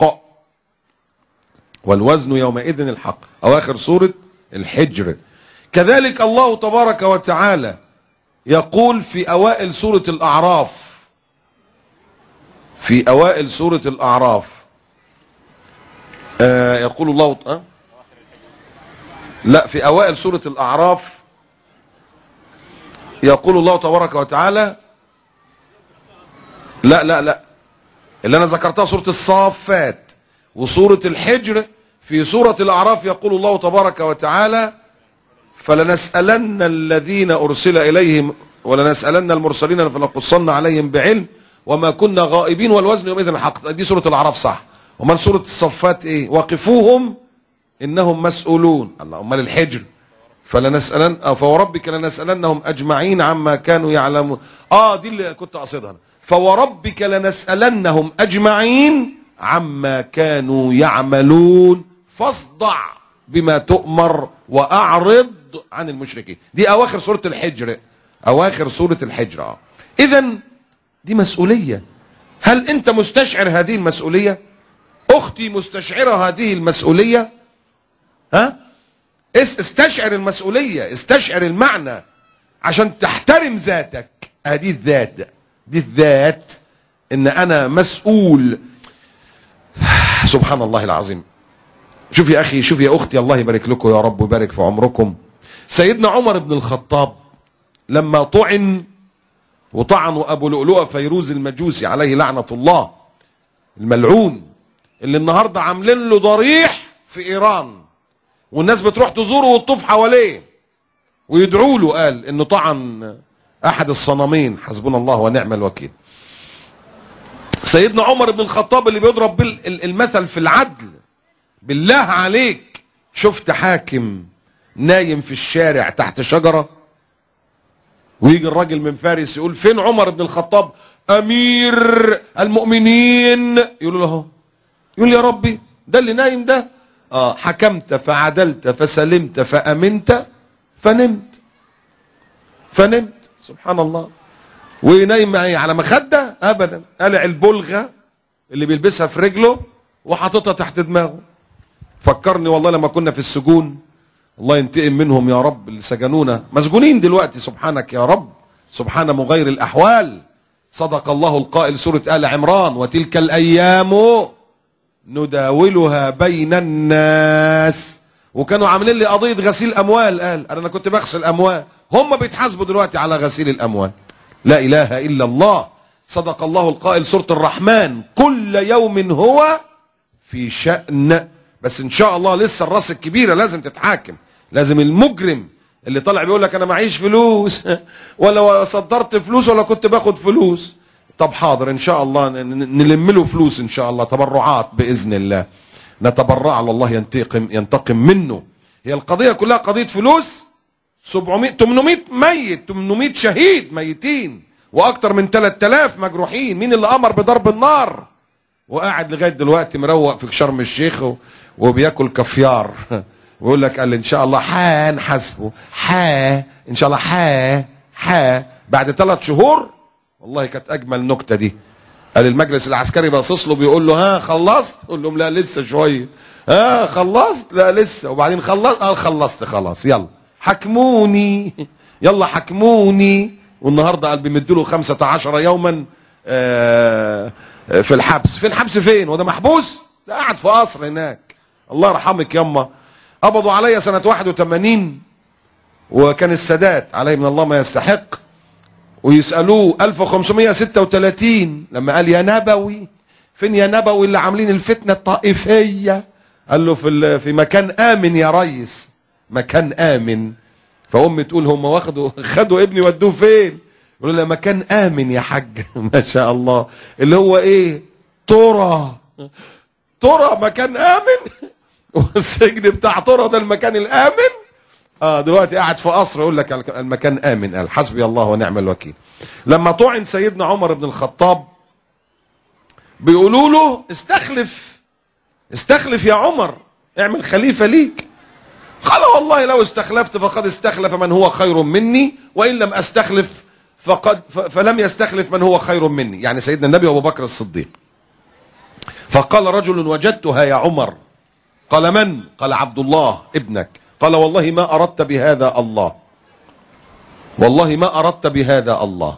والوزن يومئذ الحق. اواخر سورة الحجر. كذلك الله تبارك وتعالى يقول في اوائل سورة الاعراف، في اوائل سورة الاعراف يقول الله لا في اوائل سورة الاعراف يقول الله تبارك وتعالى لا اللي انا ذكرتها سورة الصافات وسورة الحجر. في سورة الاعراف يقول الله تبارك وتعالى فلنسألن الذين ارسل اليهم ولنسألن المرسلين فلنقصن عليهم بعلم وما كنا غائبين والوزن يومئذ الحق. دي سورة الأعراف صح. ومن سورة الصفات ايه؟ وقفوهم إنهم مسؤولون. الله، أمال الحجر فلنسألن فوربك لنسألنهم أجمعين عما كانوا يعلمون. دي اللي كنت أقصدها. فوربك لنسألنهم أجمعين عما كانوا يعملون فاصدع بما تؤمر وأعرض عن المشركين. دي أواخر سورة الحجر، أواخر سورة الحجر. إذن دي مسؤولية. هل أنت مستشعر هذه المسؤولية؟ أختي مستشعرة هذه المسؤولية؟ استشعر المسؤولية، استشعر المعنى عشان تحترم ذاتك. هذه الذات، دي الذات، إن أنا مسؤول. سبحان الله العظيم. شوف يا أخي، شوف يا أختي، الله يبارك لكم يا رب ويبارك في عمركم. سيدنا عمر بن الخطاب لما طعن، وطعنوا أبو لؤلؤة فيروز المجوسي عليه لعنة الله الملعون، اللي النهاردة عاملين له ضريح في إيران، والناس بتروح تزوره وتطوف حواليه ويدعوا له، قال إنه طعن أحد الصنمين. حسبنا الله ونعم الوكيل. سيدنا عمر بن الخطاب اللي بيضرب المثل في العدل، بالله عليك شفت حاكم نايم في الشارع تحت شجرة ويجي الراجل من فارس يقول فين عمر بن الخطاب أمير المؤمنين؟ يقول له يقول يا ربي ده اللي نايم ده. حكمت فعدلت فسلمت فأمنت فنمت. سبحان الله. ونايم على مخدة؟ أبدا، قلع البلغة اللي بيلبسها في رجله وحاططها تحت دماغه. فكرني والله لما كنا في السجون، الله ينتقم منهم يا رب، اللي سجنونا مسجونين دلوقتي. سبحانك يا رب، سبحان مغير الأحوال. صدق الله القائل سورة آل عمران: وتلك الأيام نداولها بين الناس. وكانوا عاملين لي قضية غسيل أموال، قال أنا كنت بغسل أموال، هم بيتحاسبوا دلوقتي على غسيل الأموال. لا إله إلا الله. صدق الله القائل سورة الرحمن: كل يوم هو في شأن. بس إن شاء الله لسه الراس الكبيرة لازم تتحاكم. لازم المجرم اللي طالع بيقول لك أنا معيش فلوس ولا صدرت فلوس ولا كنت باخد فلوس، طب حاضر إن شاء الله نلم له فلوس إن شاء الله، تبرعات بإذن الله، نتبرع له الله ينتقم منه. هي القضية كلها قضية فلوس. 700 800 ميت، 800 شهيد ميتين، واكتر من 3000 مجروحين. مين اللي امر بضرب النار؟ وقاعد لغايه دلوقتي مروق في شرم الشيخ وبياكل كافيار ويقول لك قال ان شاء الله هنحاسبه ان شاء الله بعد 3 شهور. والله كانت اجمل نكته دي. قال المجلس العسكري باصص له بيقول له خلصت؟ يقول لهم لا لسه شويه. خلصت؟ لا لسه. وبعدين خلصت؟ قال خلصت خلاص، يلا حكموني، يلا حكموني. والنهارده قال بيمدوا له 15 يوما في الحبس. في الحبس فين؟ وده محبوس؟ ده قاعد في قصر هناك. الله يرحمك يما. قبضوا عليا سنة 81 وكان السادات عليه من الله ما يستحق، ويسألوه 1536 لما قال يا نبوي فين يا نبوي اللي عاملين الفتنة الطائفية؟ قال له في مكان آمن يا ريس، مكان آمن. فأمي تقول هم خدوا ابني ودوه فين؟ يقول له مكان آمن يا حاج. ما شاء الله. اللي هو ايه؟ ترى مكان آمن. والسجن بتاع ترى ده المكان الآمن. دلوقتي قاعد في قصر يقول لك المكان آمن. قال حسبي الله ونعم الوكيل. لما طعن سيدنا عمر بن الخطاب بيقولوا له استخلف يا عمر، اعمل خليفة ليك. قال والله لو استخلفت فقد استخلف من هو خير مني، وإن لم أستخلف فلم يستخلف من هو خير مني، يعني سيدنا النبي وأبو بكر الصديق. فقال رجل وجدتها يا عمر. قال من؟ قال عبد الله ابنك. قال والله ما أردت بهذا الله، والله ما أردت بهذا الله.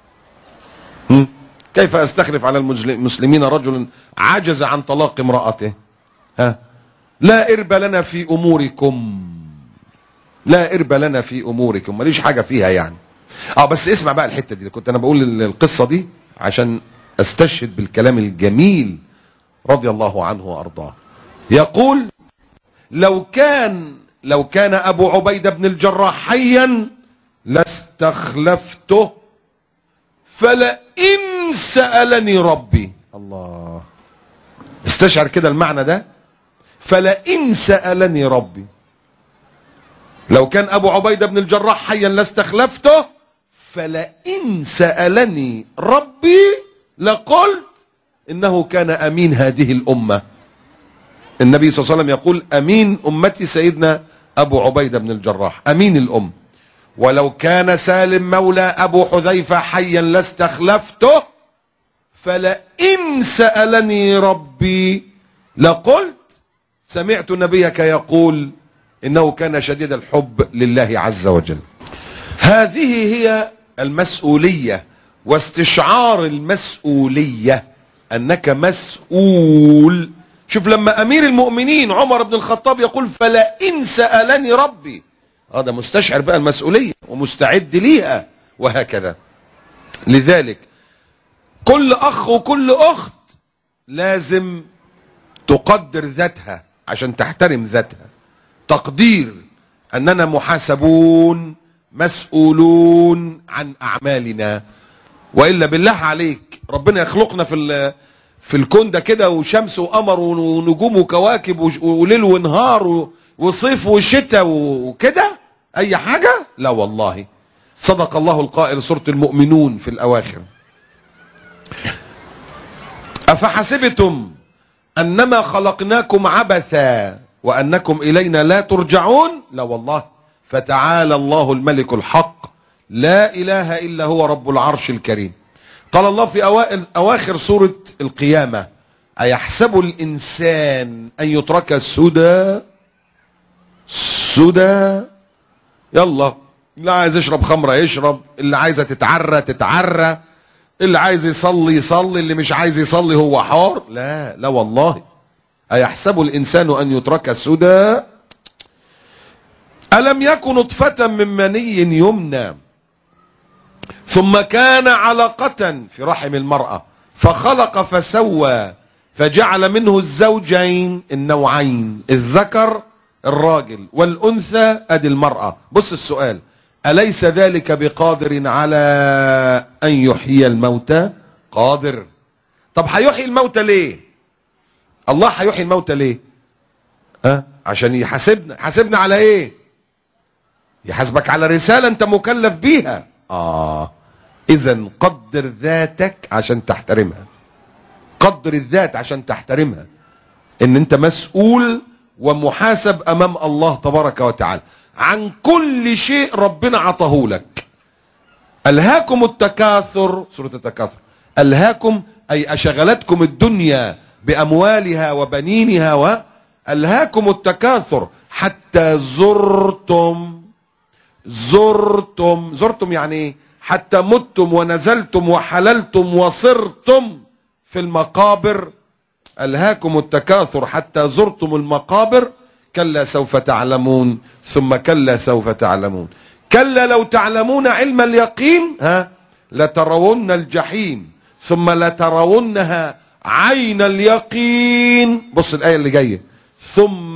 كيف أستخلف على المسلمين رجل عجز عن طلاق امرأته؟ لا إرب لنا في أموركم، لا إرب لنا في أموركم، ماليش حاجة فيها يعني. بس اسمع بقى الحتة دي، كنت أنا بقول القصة دي عشان أستشهد بالكلام الجميل رضي الله عنه وأرضاه. يقول لو كان أبو عبيدة بن الجراح حيا لاستخلفته فلئن سألني ربي. الله، استشعر كده المعنى ده. فلئن سألني ربي، لو كان أبو عبيدة بن الجراح حيا لاستخلفته، فلئن سألني ربي لقلت إنه كان أمين هذه الأمة. النبي صلى الله عليه وسلم يقول أمين أمتي سيدنا أبو عبيدة بن الجراح، أمين الأمة. ولو كان سالم مولى أبو حذيفة حيا لاستخلفته، فلئن سألني ربي لقلت سمعت نبيك يقول إنه كان شديد الحب لله عز وجل. هذه هي المسؤولية واستشعار المسؤولية، أنك مسؤول. شوف لما أمير المؤمنين عمر بن الخطاب يقول فلئن سألني ربي، هذا مستشعر بقى المسؤولية ومستعد ليها، وهكذا. لذلك كل أخ وكل أخت لازم تقدر ذاتها عشان تحترم ذاتها. تقدير أننا محاسبون مسؤولون عن أعمالنا، وإلا بالله عليك ربنا يخلقنا في الكون ده كده، وشمس وقمر ونجوم وكواكب وليل ونهار وصيف وشتاء وكده أي حاجة؟ لا والله. صدق الله القائل سورة المؤمنون في الأواخر: أفحسبتم أنما خلقناكم عبثا وأنكم إلينا لا ترجعون؟ لا والله. فتعالى الله الملك الحق لا إله إلا هو رب العرش الكريم. قال الله في أواخر سورة القيامة: أيحسب الإنسان أن يترك سدى؟ سدى. يلا، اللي عايز يشرب خمرة يشرب، اللي عايزة تتعرى تتعرى، اللي عايز يصلي يصلي، اللي مش عايز يصلي هو حار. لا لا والله. أيحسب الإنسان أن يترك سدى؟ ألم يكن نطفة من مني يمنى ثم كان علقة في رحم المرأة فخلق فسوى فجعل منه الزوجين النوعين، الذكر الراجل والأنثى أدي المرأة. بص السؤال: أليس ذلك بقادر على أن يحيي الموتى؟ قادر. طب هيحيي الموتى ليه؟ الله هيحيي الموتى ليه؟ عشان يحاسبنا. حاسبنا على ايه؟ يحاسبك على رسالة انت مكلف بيها. اذا قدر ذاتك عشان تحترمها. قدر الذات عشان تحترمها، ان انت مسؤول ومحاسب امام الله تبارك وتعالى عن كل شيء ربنا عطاه لك. ألهاكم التكاثر، سورة التكاثر، ألهاكم أي أشغلتكم الدنيا بأموالها وبنينها، وألهاكم التكاثر حتى زرتم يعني ايه؟ حتى متم ونزلتم وحللتم وصرتم في المقابر. ألهاكم التكاثر حتى زرتم المقابر. كلا سوف تعلمون ثم كلا سوف تعلمون. كلا لو تعلمون علم اليقين لترون الجحيم ثم لترونها عين اليقين. بص الآية اللي جاية: ثم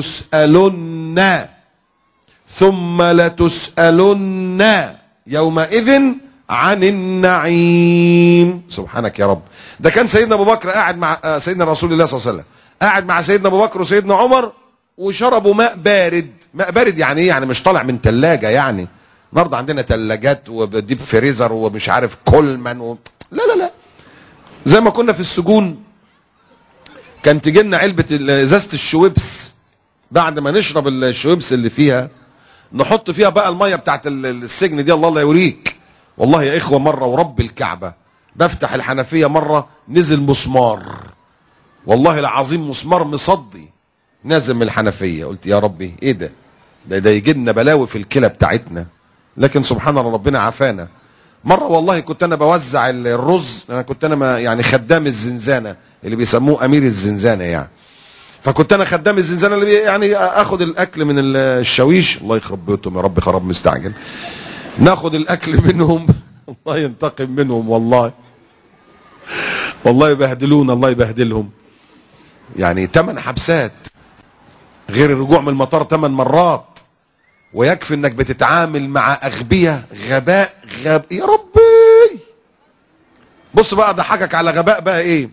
لتسألن يومئذ عن النعيم. سبحانك يا رب. ده كان سيدنا ابو بكر قاعد مع سيدنا رسول الله صلى الله عليه وسلم، قاعد مع سيدنا ابو بكر وسيدنا عمر وشربوا ماء بارد. ماء بارد يعني ايه؟ يعني مش طالع من ثلاجه. يعني النهارده عندنا ثلاجات وديب فريزر ومش عارف كولمان لا زي ما كنا في السجون كان تجي لنا علبه ازازه الشويبس، بعد ما نشرب الشويبس اللي فيها نحط فيها بقى الميه بتاعت السجن دي. الله يوريك والله يا اخوه، مره ورب الكعبه بفتح الحنفيه مره نزل مسمار، والله العظيم مسمار مصدي نازل من الحنفيه. قلت يا ربي ايه ده يجي لنا بلاوي في الكلى بتاعتنا. لكن سبحان الله ربنا عافانا. مره والله كنت انا بوزع الرز، انا كنت انا يعني خدام الزنزانه اللي بيسموه امير الزنزانه يعني. فكنت انا خدام الزنزانه اللي يعني اخد الاكل من الشاويش، الله يخرب بيوتهم يا رب خراب مستعجل، ناخد الاكل منهم الله ينتقم منهم والله يبهدلونا، الله يبهدلهم. يعني 8 حبسات غير الرجوع من المطار 8 مرات. ويكفي انك بتتعامل مع اغبياء غباء يا ربي. بص بقى ضحكك على غباء بقى ايه.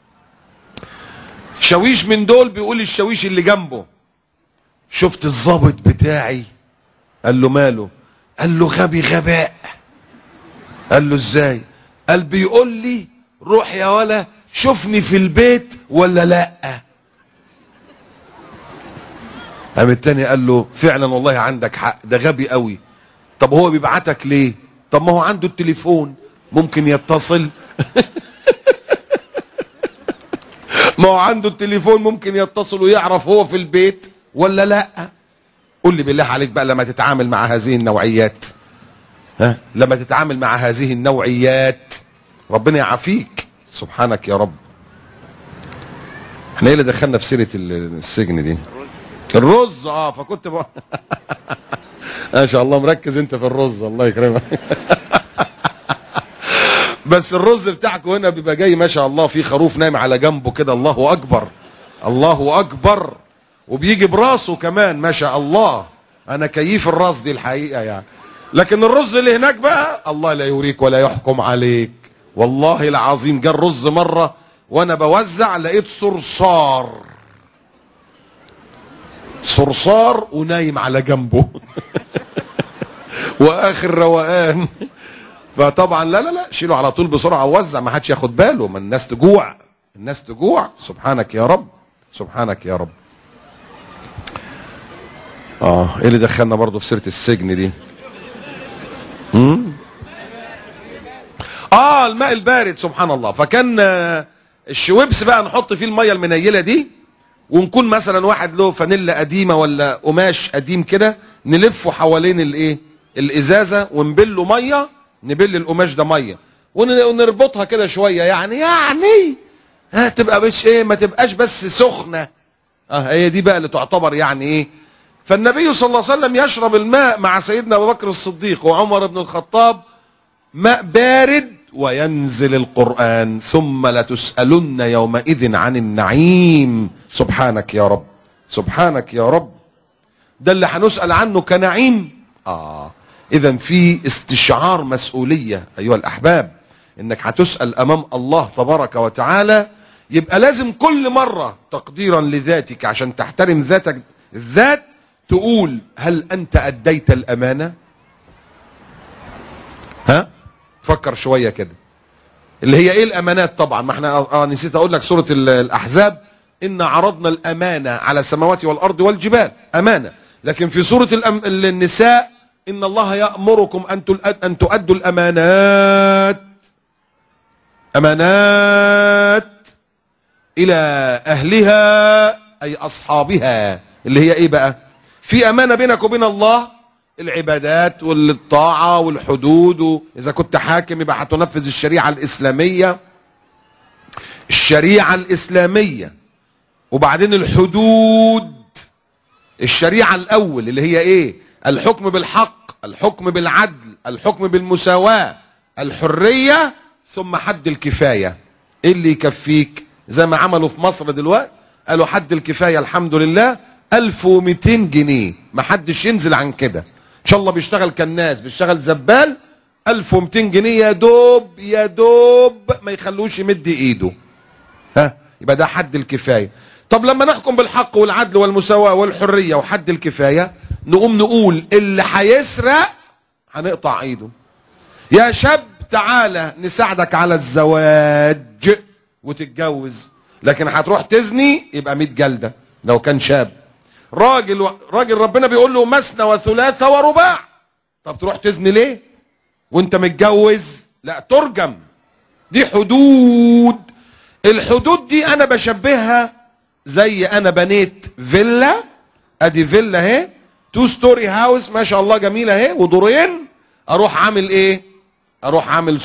شاويش من دول بيقول للشاويش اللي جنبه شفت الضابط بتاعي؟ قال له ماله؟ قال له غبي غباء. قال له ازاي؟ قال بيقول لي روح يا ولا شوفني في البيت ولا لا. قام التاني قال له فعلا والله عندك حق، ده غبي قوي. طب هو بيبعتك ليه؟ طب ما هو عنده التليفون ممكن يتصل. ما هو عنده التليفون ممكن يتصل ويعرف هو في البيت ولا لا. قول لي بالله عليك بقى لما تتعامل مع هذه النوعيات، لما تتعامل مع هذه النوعيات ربنا يعافيك سبحانك يا رب. احنا ايه اللي دخلنا في سيره السجن دي؟ الرز. فكنت بقى ما شاء الله مركز انت في الرز، الله يكرمك. بس الرز بتاعكم هنا بيبقى جاي ما شاء الله في خروف نايم على جنبه كده، الله اكبر الله اكبر، وبيجي براسه كمان ما شاء الله. انا كيف الراس دي الحقيقه يعني. لكن الرز اللي هناك بقى الله لا يوريك ولا يحكم عليك، والله العظيم. جه الرز مره وانا بوزع لقيت صرصار ونايم على جنبه. واخر روقان. فطبعا لا شيله على طول بسرعه ووزع، ما حدش ياخد باله، ما الناس تجوع، الناس تجوع. سبحانك يا رب سبحانك يا رب. ايه اللي دخلنا برضه في سيره السجن دي؟ الماء البارد سبحان الله. فكان الشويبس بقى نحط فيه الميه المنيله دي، ونكون مثلا واحد له فانيلا قديمه ولا قماش قديم كده نلفه حوالين الايه الازازه ونبله ميه، نبل القماش ده ميه ونربطها كده شويه يعني تبقى مش ايه، ما تبقاش بس سخنه. هي دي بقى اللي تعتبر يعني ايه. فالنبي صلى الله عليه وسلم يشرب الماء مع سيدنا ابو بكر الصديق وعمر بن الخطاب ماء بارد، وينزل القرآن ثم لتسألن يومئذ عن النعيم. سبحانك يا رب سبحانك يا رب. ده اللي هنسأل عنه كنعيم. إذن في استشعار مسؤولية أيها الأحباب، إنك هتسأل أمام الله تبارك وتعالى. يبقى لازم كل مرة تقديرا لذاتك عشان تحترم ذاتك الذات تقول هل أنت أديت الأمانة؟ فكر شوية كده اللي هي ايه الامانات. طبعا ما احنا نسيت اقول لك سورة الاحزاب ان عرضنا الامانة على السماوات والارض والجبال امانة. لكن في سورة النساء ان الله يأمركم ان تؤدوا الامانات الى اهلها اي اصحابها. اللي هي ايه بقى؟ في امانة بينك وبين الله، العبادات والطاعة والحدود، إذا كنت حاكم يبقى هتنفذ الشريعة الإسلامية. وبعدين الحدود، الشريعة الأول اللي هي إيه؟ الحكم بالحق، الحكم بالعدل، الحكم بالمساواة، الحرية، ثم حد الكفاية. إيه اللي يكفيك؟ زي ما عملوا في مصر دلوقتي قالوا حد الكفاية الحمد لله 1200 جنيه، ما حدش ينزل عن كده. ان شاء الله بيشتغل كناس بيشتغل زبال 1200 جنيه يا دوب ما يخلوش يمد ايده. يبقى ده حد الكفايه. طب لما نحكم بالحق والعدل والمساواه والحريه وحد الكفايه نقوم نقول اللي هيسرق هنقطع ايده. يا شاب تعالى نساعدك على الزواج وتتجوز، لكن هتروح تزني يبقى 100 جلده لو كان شاب. راجل ربنا بيقول له مثنى وثلاثة ورباع. طب تروح تزني ليه وانت متجوز؟ لا ترجم. دي حدود. الحدود دي انا بشبهها زي انا بنيت فيلا، ادي فيلا اهي 2 ستوري هاوس ما شاء الله جميله اهي ودورين. اروح عامل ايه؟ اروح عامل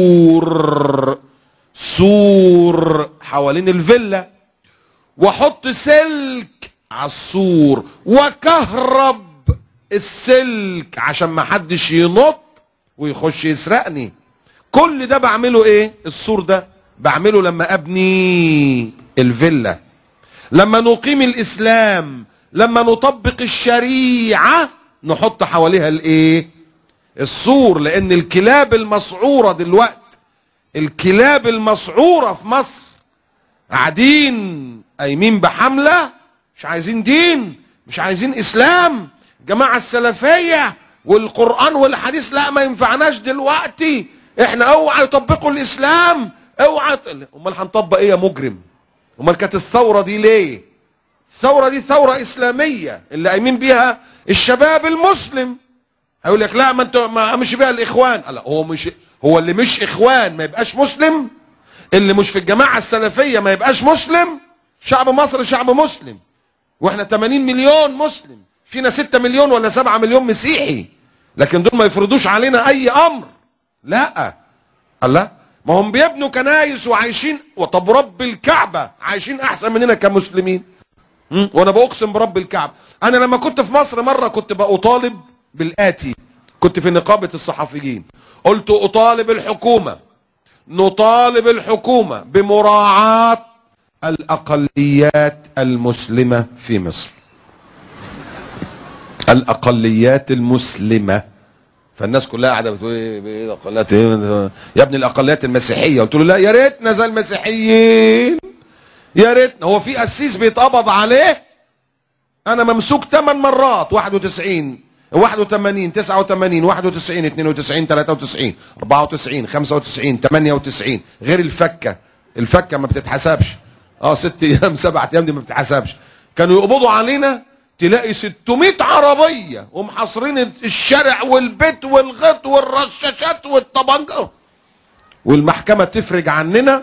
سور حوالين الفيلا، واحط سلك على السور وكهرب السلك عشان ما حدش ينط ويخش يسرقني. كل ده بعمله ايه؟ السور ده بعمله لما ابني الفيلا، لما نقيم الاسلام، لما نطبق الشريعة نحط حواليها الايه؟ السور. لان الكلاب المسعورة دلوقتي، الكلاب المسعورة في مصر قاعدين قايمين بحملة، مش عايزين دين، مش عايزين اسلام، جماعة السلفية والقرآن والحديث لا ما ينفعناش دلوقتي، احنا اوعى يطبقوا الاسلام، اوعى. امال هنطبق ايه يا مجرم؟ امال كانت الثورة دي ليه؟ الثورة دي ثورة اسلامية اللي قايمين بيها الشباب المسلم. هيقول لك لا ما انت ما مش بيها الاخوان. لا هو مش، هو اللي مش اخوان ما يبقاش مسلم؟ اللي مش في الجماعة السلفية ما يبقاش مسلم؟ شعب مصر شعب مسلم، واحنا 80 مليون مسلم، فينا 6 مليون ولا 7 مليون مسيحي، لكن دول ما يفرضوش علينا اي امر. لا الله، ما هم بيبنوا كنايس وعايشين، وطب رب الكعبة عايشين احسن مننا كمسلمين. وانا بأقسم برب الكعبة، انا لما كنت في مصر مرة كنت بأطالب بالآتي، كنت في نقابة الصحفيين، قلت أطالب الحكومة، نطالب الحكومة بمراعاة الأقليات المسلمة في مصر، الأقليات المسلمة. فالناس كلها قاعدة بتقول ايه الأقليات؟ يا ابني الأقليات المسيحية. قلت له لا، يا ريتنا زي المسيحيين، يا ريتنا. هو في قسيس بيتقبض عليه؟ أنا ممسوك 8 مرات، 91 81 89 91 92 93 94 95 98، غير الفكة. الفكة ما بتتحسبش، 6 ايام 7 ايام دي ما بتتحسبش. كانوا يقبضوا علينا تلاقي 600 عربية ومحاصرين الشارع والبيت والغط والرشاشات والطبنجة، والمحكمة تفرج عننا.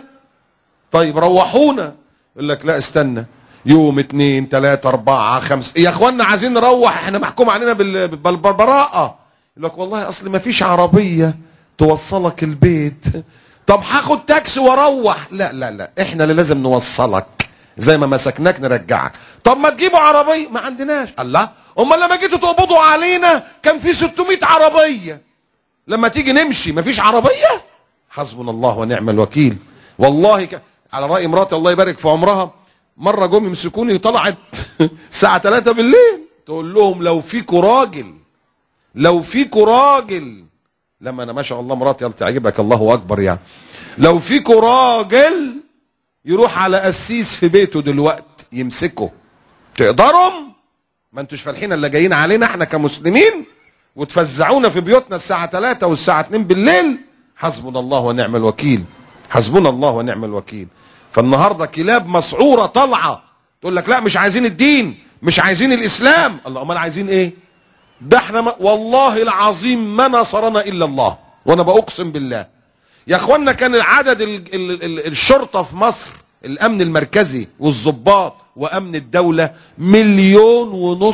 طيب روحونا، يقول لك لا استنى يوم 2 3 4 5. يا اخوانا عايزين نروح، احنا محكوم علينا بالبراءة. يقول لك والله اصل ما فيش عربية توصلك البيت. طب هاخد تاكسي واروح. لا لا لا، احنا اللي لازم نوصلك، زي ما مسكناك نرجعك. طب ما تجيبوا عربية. ما عندناش. الله، امال لما جيتوا تقبضوا علينا كان في 600 عربية، لما تيجي نمشي ما فيش عربية. حسبنا الله ونعم الوكيل. والله على رأي مراتي الله يبارك في عمرها، مرة جم يمسكوني طلعت الساعة 3 بالليل، تقول لهم لو فيكوا راجل، لو فيكوا راجل، لما انا ما شاء الله مراتي تعجبك الله اكبر يعني، لو فيكوا راجل يروح على قسيس في بيته دلوقتي يمسكه، تقدروا؟ ما انتوش فالحين اللي جايين علينا احنا كمسلمين وتفزعونا في بيوتنا الساعة 3 والساعة 2 بالليل. حسبنا الله ونعم الوكيل، حسبنا الله ونعم الوكيل. فالنهارده كلاب مسعوره طالعه تقول لك لا مش عايزين الدين، مش عايزين الاسلام. الله، امال عايزين ايه؟ ده احنا والله العظيم ما نصرنا الا الله، وانا باقسم بالله يا اخوانا. كان العدد الشرطه في مصر، الامن المركزي والضباط وامن الدوله 1.5 مليون،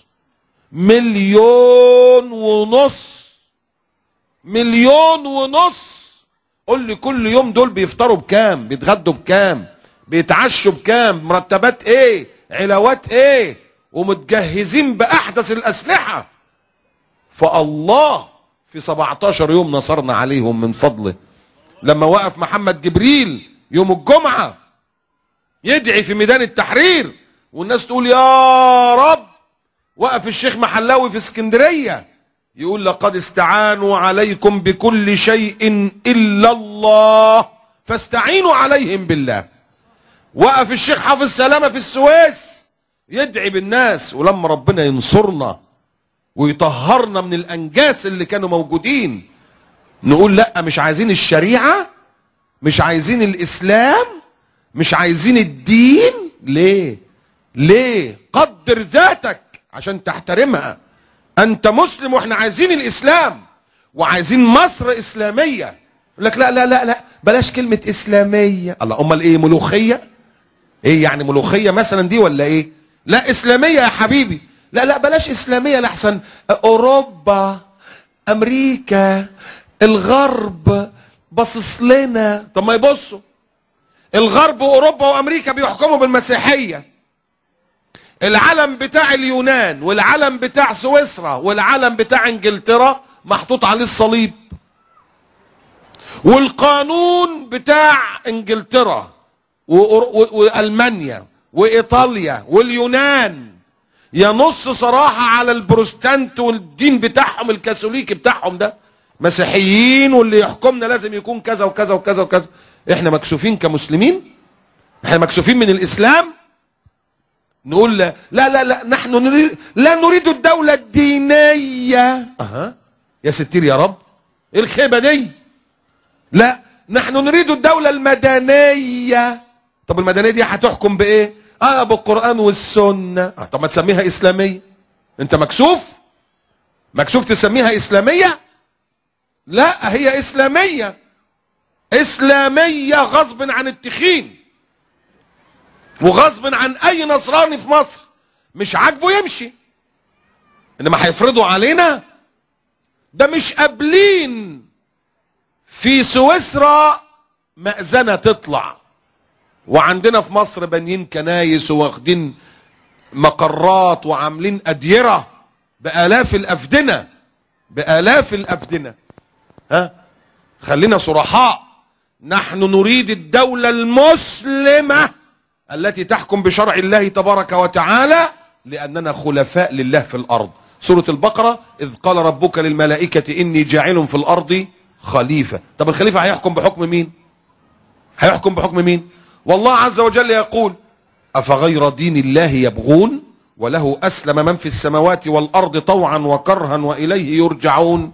1.5 مليون. قول لي كل يوم دول بيفطروا بكام؟ بيتغدوا بكام؟ بيتعشوا بكام؟ مرتبات ايه؟ علاوات ايه؟ ومتجهزين باحدث الاسلحه. فالله في 17 يوم نصرنا عليهم من فضله. لما وقف محمد جبريل يوم الجمعه يدعي في ميدان التحرير والناس تقول يا رب، وقف الشيخ محلاوي في اسكندريه يقول لقد استعانوا عليكم بكل شيء إلا الله فاستعينوا عليهم بالله. وقف الشيخ حافظ سلامة في السويس يدعي بالناس، ولما ربنا ينصرنا ويطهرنا من الأنجاس اللي كانوا موجودين نقول لا مش عايزين الشريعة، مش عايزين الإسلام، مش عايزين الدين. ليه؟ ليه؟ قدر ذاتك عشان تحترمها. انت مسلم واحنا عايزين الاسلام وعايزين مصر اسلاميه. يقول لك لا لا لا لا بلاش كلمه اسلاميه. الله، امال ايه؟ ملوخيه؟ ايه يعني ملوخيه مثلا دي ولا ايه؟ لا اسلاميه يا حبيبي. لا لا بلاش اسلاميه لحسن اوروبا امريكا الغرب باصص لنا. طب ما يبصوا، الغرب واوروبا وامريكا بيحكموا بالمسيحيه. العلم بتاع اليونان والعلم بتاع سويسرا والعلم بتاع انجلترا محطوط عليه الصليب، والقانون بتاع انجلترا والمانيا وايطاليا واليونان ينص صراحة على البروتستانت والدين بتاعهم الكاثوليكي بتاعهم ده، مسيحيين واللي يحكمنا لازم يكون كذا وكذا وكذا وكذا. احنا مكسوفين كمسلمين؟ احنا مكسوفين من الاسلام؟ نقول لا لا لا, لا نحن لا نريد الدولة الدينية. يا ستير يا رب، ايه الخيبة دي؟ لا، نحن نريد الدولة المدنية. طب المدنية دي هتحكم بايه؟ بالقرآن والسنة. طب ما تسميها اسلامية. انت مكسوف؟ مكسوف تسميها اسلامية؟ لا، هي اسلامية. اسلامية غصب عن التخين وغصب عن اي نصراني في مصر، مش عاجبه يمشي، انما هيفرضوا علينا. ده مش قابلين في سويسرا مأذنة تطلع، وعندنا في مصر بانيين كنايس واخدين مقرات وعاملين أديرة بآلاف الأفدنة، بآلاف الأفدنة. خلينا صرحاء، نحن نريد الدولة المسلمة التي تحكم بشرع الله تبارك وتعالى، لأننا خلفاء لله في الأرض. سورة البقرة: إذ قال ربك للملائكة إني جاعل في الأرض خليفة. طب الخليفة هيحكم بحكم مين؟ هيحكم بحكم مين؟ والله عز وجل يقول: أفغير دين الله يبغون وله أسلم من في السماوات والأرض طوعا وكرها وإليه يرجعون.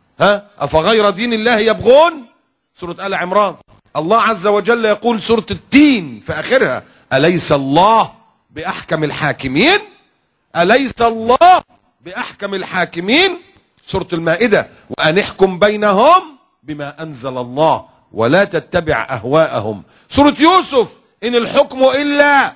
أفغير دين الله يبغون. سورة آل عمران. الله عز وجل يقول سورة التين في آخرها: أليس الله بأحكم الحاكمين؟ أليس الله بأحكم الحاكمين. سورة المائدة: وأن احكم بينهم بما أنزل الله ولا تتبع أهواءهم. سورة يوسف: إن الحكم إلا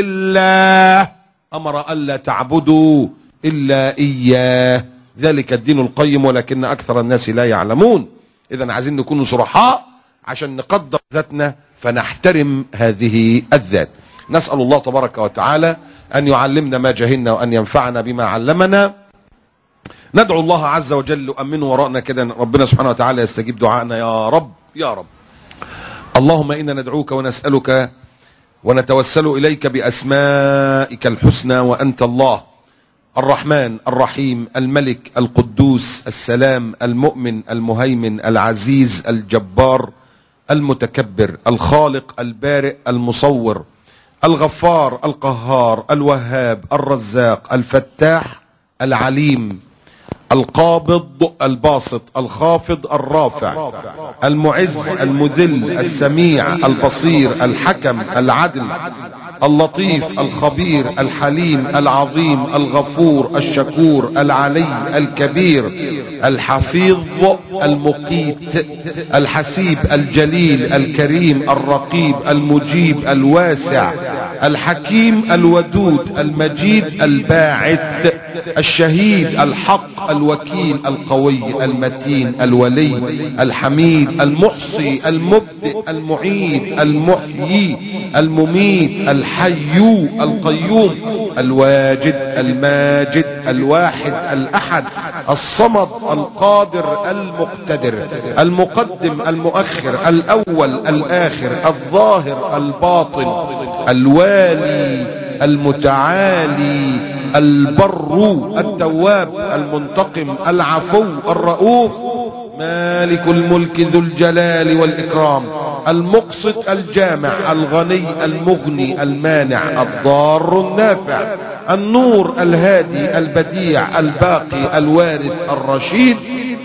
لله أمر ألا تعبدوا إلا إياه ذلك الدين القيم ولكن أكثر الناس لا يعلمون. إذن عايزين نكون صرحاء عشان نقدر ذاتنا فنحترم هذه الذات. نسأل الله تبارك وتعالى أن يعلمنا ما جهلنا وأن ينفعنا بما علمنا. ندعو الله عز وجل وأمنوا وراءنا كده، ربنا سبحانه وتعالى يستجيب دعائنا يا رب يا رب. اللهم إنا ندعوك ونسألك ونتوسل إليك بأسمائك الحسنى، وأنت الله الرحمن الرحيم الملك القدوس السلام المؤمن المهيمن العزيز الجبار المتكبر الخالق البارئ المصور الغفار القهار الوهاب الرزاق الفتاح العليم القابض الباسط الخافض الرافع المعز المذل السميع البصير الحكم العدل اللطيف الخبير الحليم العظيم الغفور الشكور العلي الكبير الحفيظ المقيت الحسيب الجليل الكريم الرقيب المجيب الواسع الحكيم الودود المجيد الباعث الشهيد الحق الوكيل القوي المتين الولي الحميد المحصي المبدئ المعيد المحيي المميت الحي القيوم الواجد الماجد الواحد الأحد الصمد القادر المقتدر المقدم المؤخر الأول الآخر الظاهر الباطن الوالي المتعالي البر التواب المنتقم العفو الرؤوف مالك الملك ذو الجلال والإكرام المقسط الجامع الغني المغني المانع الضار النافع النور الهادي البديع الباقي الوارث الرشيد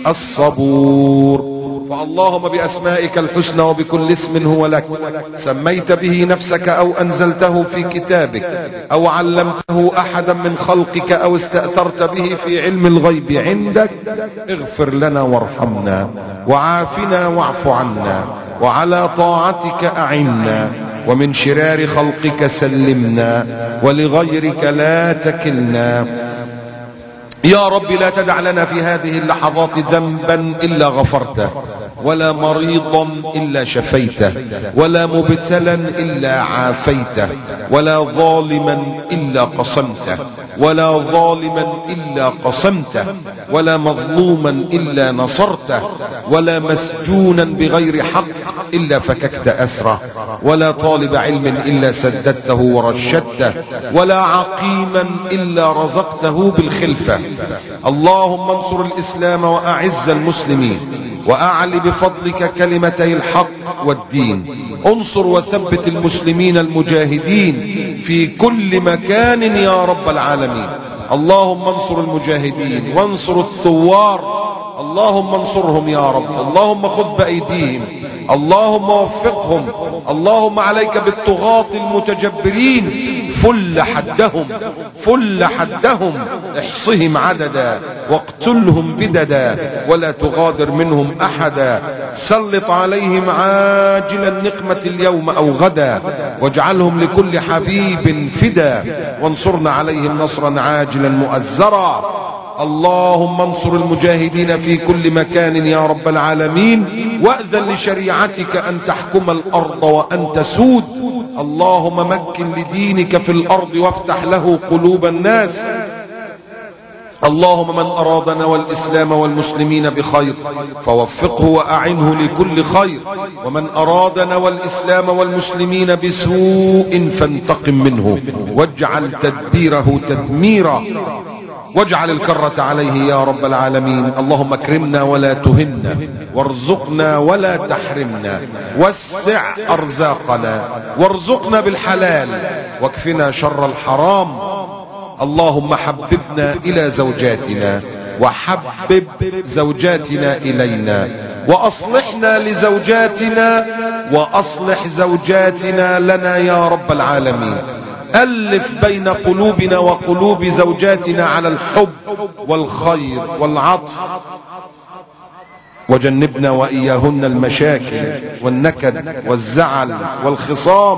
الصبور. فاللهم بأسمائك الحسنى وبكل اسم هو لك سميت به نفسك أو أنزلته في كتابك أو علمته أحدا من خلقك أو استأثرت به في علم الغيب عندك، اغفر لنا وارحمنا وعافنا واعف عنا وعلى طاعتك أعنا ومن شرار خلقك سلمنا ولغيرك لا تكلنا. يا رب لا تدع لنا في هذه اللحظات ذنبا إلا غفرته ولا مريضا إلا شفيته ولا مبتلا إلا عافيته ولا ظالما إلا قصمته ولا ظالما إلا قصمته ولا مظلوما إلا نصرته ولا مسجونا بغير حق إلا فككت أسره، ولا طالب علم إلا سددته ورشدته، ولا عقيما إلا رزقته بالخلفة. اللهم انصر الإسلام وأعز المسلمين، وأعل بفضلك كلمتي الحق والدين. انصر وثبت المسلمين المجاهدين في كل مكان يا رب العالمين. اللهم انصر المجاهدين وانصر الثوار، اللهم انصرهم يا رب. اللهم خذ بأيديهم، اللهم وفقهم. اللهم عليك بالطغاة المتجبرين، فل حدهم فل حدهم، احصهم عددا واقتلهم بددا، ولا تغادر منهم أحدا. سلط عليهم عاجل النقمة اليوم أو غدا، واجعلهم لكل حبيب فدا، وانصرنا عليهم نصرا عاجلا مؤزرا. اللهم انصر المجاهدين في كل مكان يا رب العالمين، وأذن لشريعتك أن تحكم الأرض وأن تسود. اللهم مكن لدينك في الأرض وافتح له قلوب الناس. اللهم من أرادنا والإسلام والمسلمين بخير فوفقه وأعنه لكل خير، ومن أرادنا والإسلام والمسلمين بسوء فانتقم منه، واجعل تدبيره تدميرا، واجعل الكرة عليه يا رب العالمين. اللهم اكرمنا ولا تهنا، وارزقنا ولا تحرمنا، وسع أرزاقنا، وارزقنا بالحلال، واكفنا شر الحرام. اللهم حببنا إلى زوجاتنا، وحبب زوجاتنا إلينا، وأصلحنا لزوجاتنا، وأصلح زوجاتنا لنا يا رب العالمين. ألف بين قلوبنا وقلوب زوجاتنا على الحب والخير والعطف، وجنبنا وإياهن المشاكل والنكد والزعل والخصام.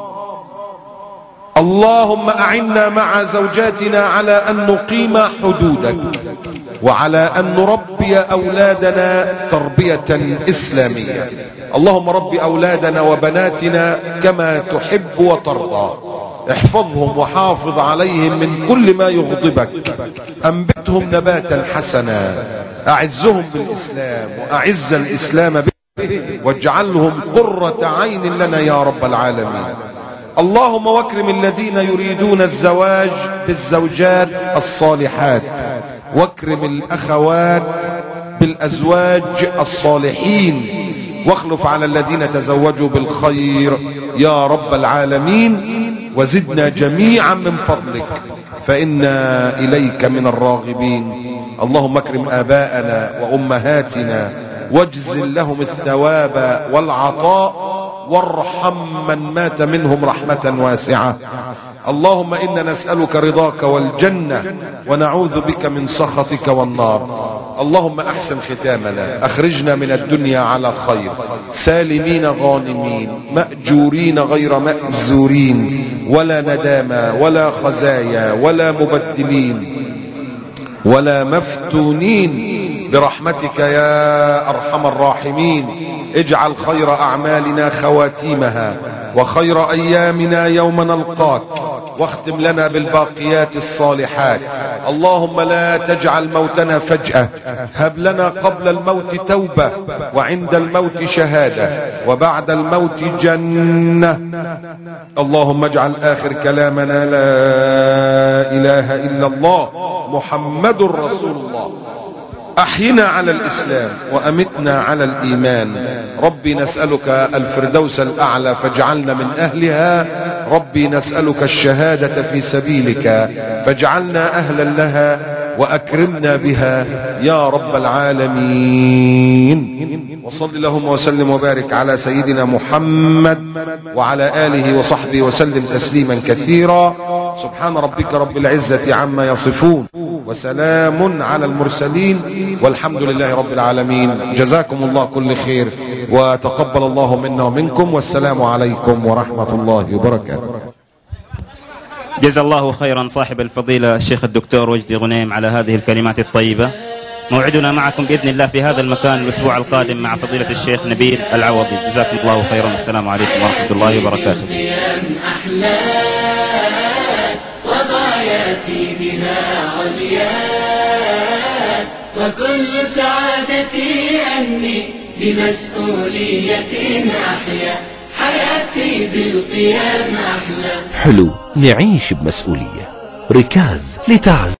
اللهم أعنا مع زوجاتنا على أن نقيم حدودك، وعلى أن نربي أولادنا تربية إسلامية. اللهم رب أولادنا وبناتنا كما تحب وترضى، احفظهم وحافظ عليهم من كل ما يغضبك، أنبتهم نباتا حسنا، أعزهم بالإسلام وأعز الإسلام به، واجعلهم قرة عين لنا يا رب العالمين. اللهم واكرم الذين يريدون الزواج بالزوجات الصالحات، واكرم الأخوات بالأزواج الصالحين، واخلف على الذين تزوجوا بالخير يا رب العالمين. وزدنا جميعا من فضلك فإنا إليك من الراغبين. اللهم اكرم آباءنا وأمهاتنا، واجزل لهم الثواب والعطاء، وارحم من مات منهم رحمة واسعة. اللهم إنا نسألك رضاك والجنة، ونعوذ بك من سخطك والنار. اللهم أحسن ختامنا، أخرجنا من الدنيا على خير، سالمين غانمين، مأجورين غير مأزورين، ولا ندامى ولا خزايا ولا مبدلين ولا مفتونين، برحمتك يا أرحم الراحمين. اجعل خير أعمالنا خواتيمها، وخير أيامنا يوم نلقاك، واختم لنا بالباقيات الصالحات. اللهم لا تجعل موتنا فجأة، هب لنا قبل الموت توبة، وعند الموت شهادة، وبعد الموت جنة. اللهم اجعل آخر كلامنا لا إله إلا الله محمد رسول الله. أحينا على الإسلام وأمتنا على الإيمان. ربي نسألك الفردوس الأعلى فاجعلنا من أهلها. ربي نسألك الشهادة في سبيلك فاجعلنا أهلا لها، وأكرمنا بها يا رب العالمين. وصل اللهم وسلم وبارك على سيدنا محمد وعلى آله وصحبه وسلم تسليما كثيرا. سبحان ربك رب العزة عما يصفون، وسلام على المرسلين، والحمد لله رب العالمين. جزاكم الله كل خير، وتقبل الله منا ومنكم، والسلام عليكم ورحمة الله وبركاته. جزا الله خيرا صاحب الفضيلة الشيخ الدكتور وجدي غنيم على هذه الكلمات الطيبة. موعدنا معكم بإذن الله في هذا المكان الأسبوع القادم مع فضيلة الشيخ نبيل العوضي. جزاكم الله خيرا، والسلام عليكم ورحمة الله وبركاته. وغاياتي بها عليا، وكل سعادتي أني بمسؤولية أحيا حياتي بالقيام أحلى. حلو نعيش بمسؤولية. ركاز لتعزيز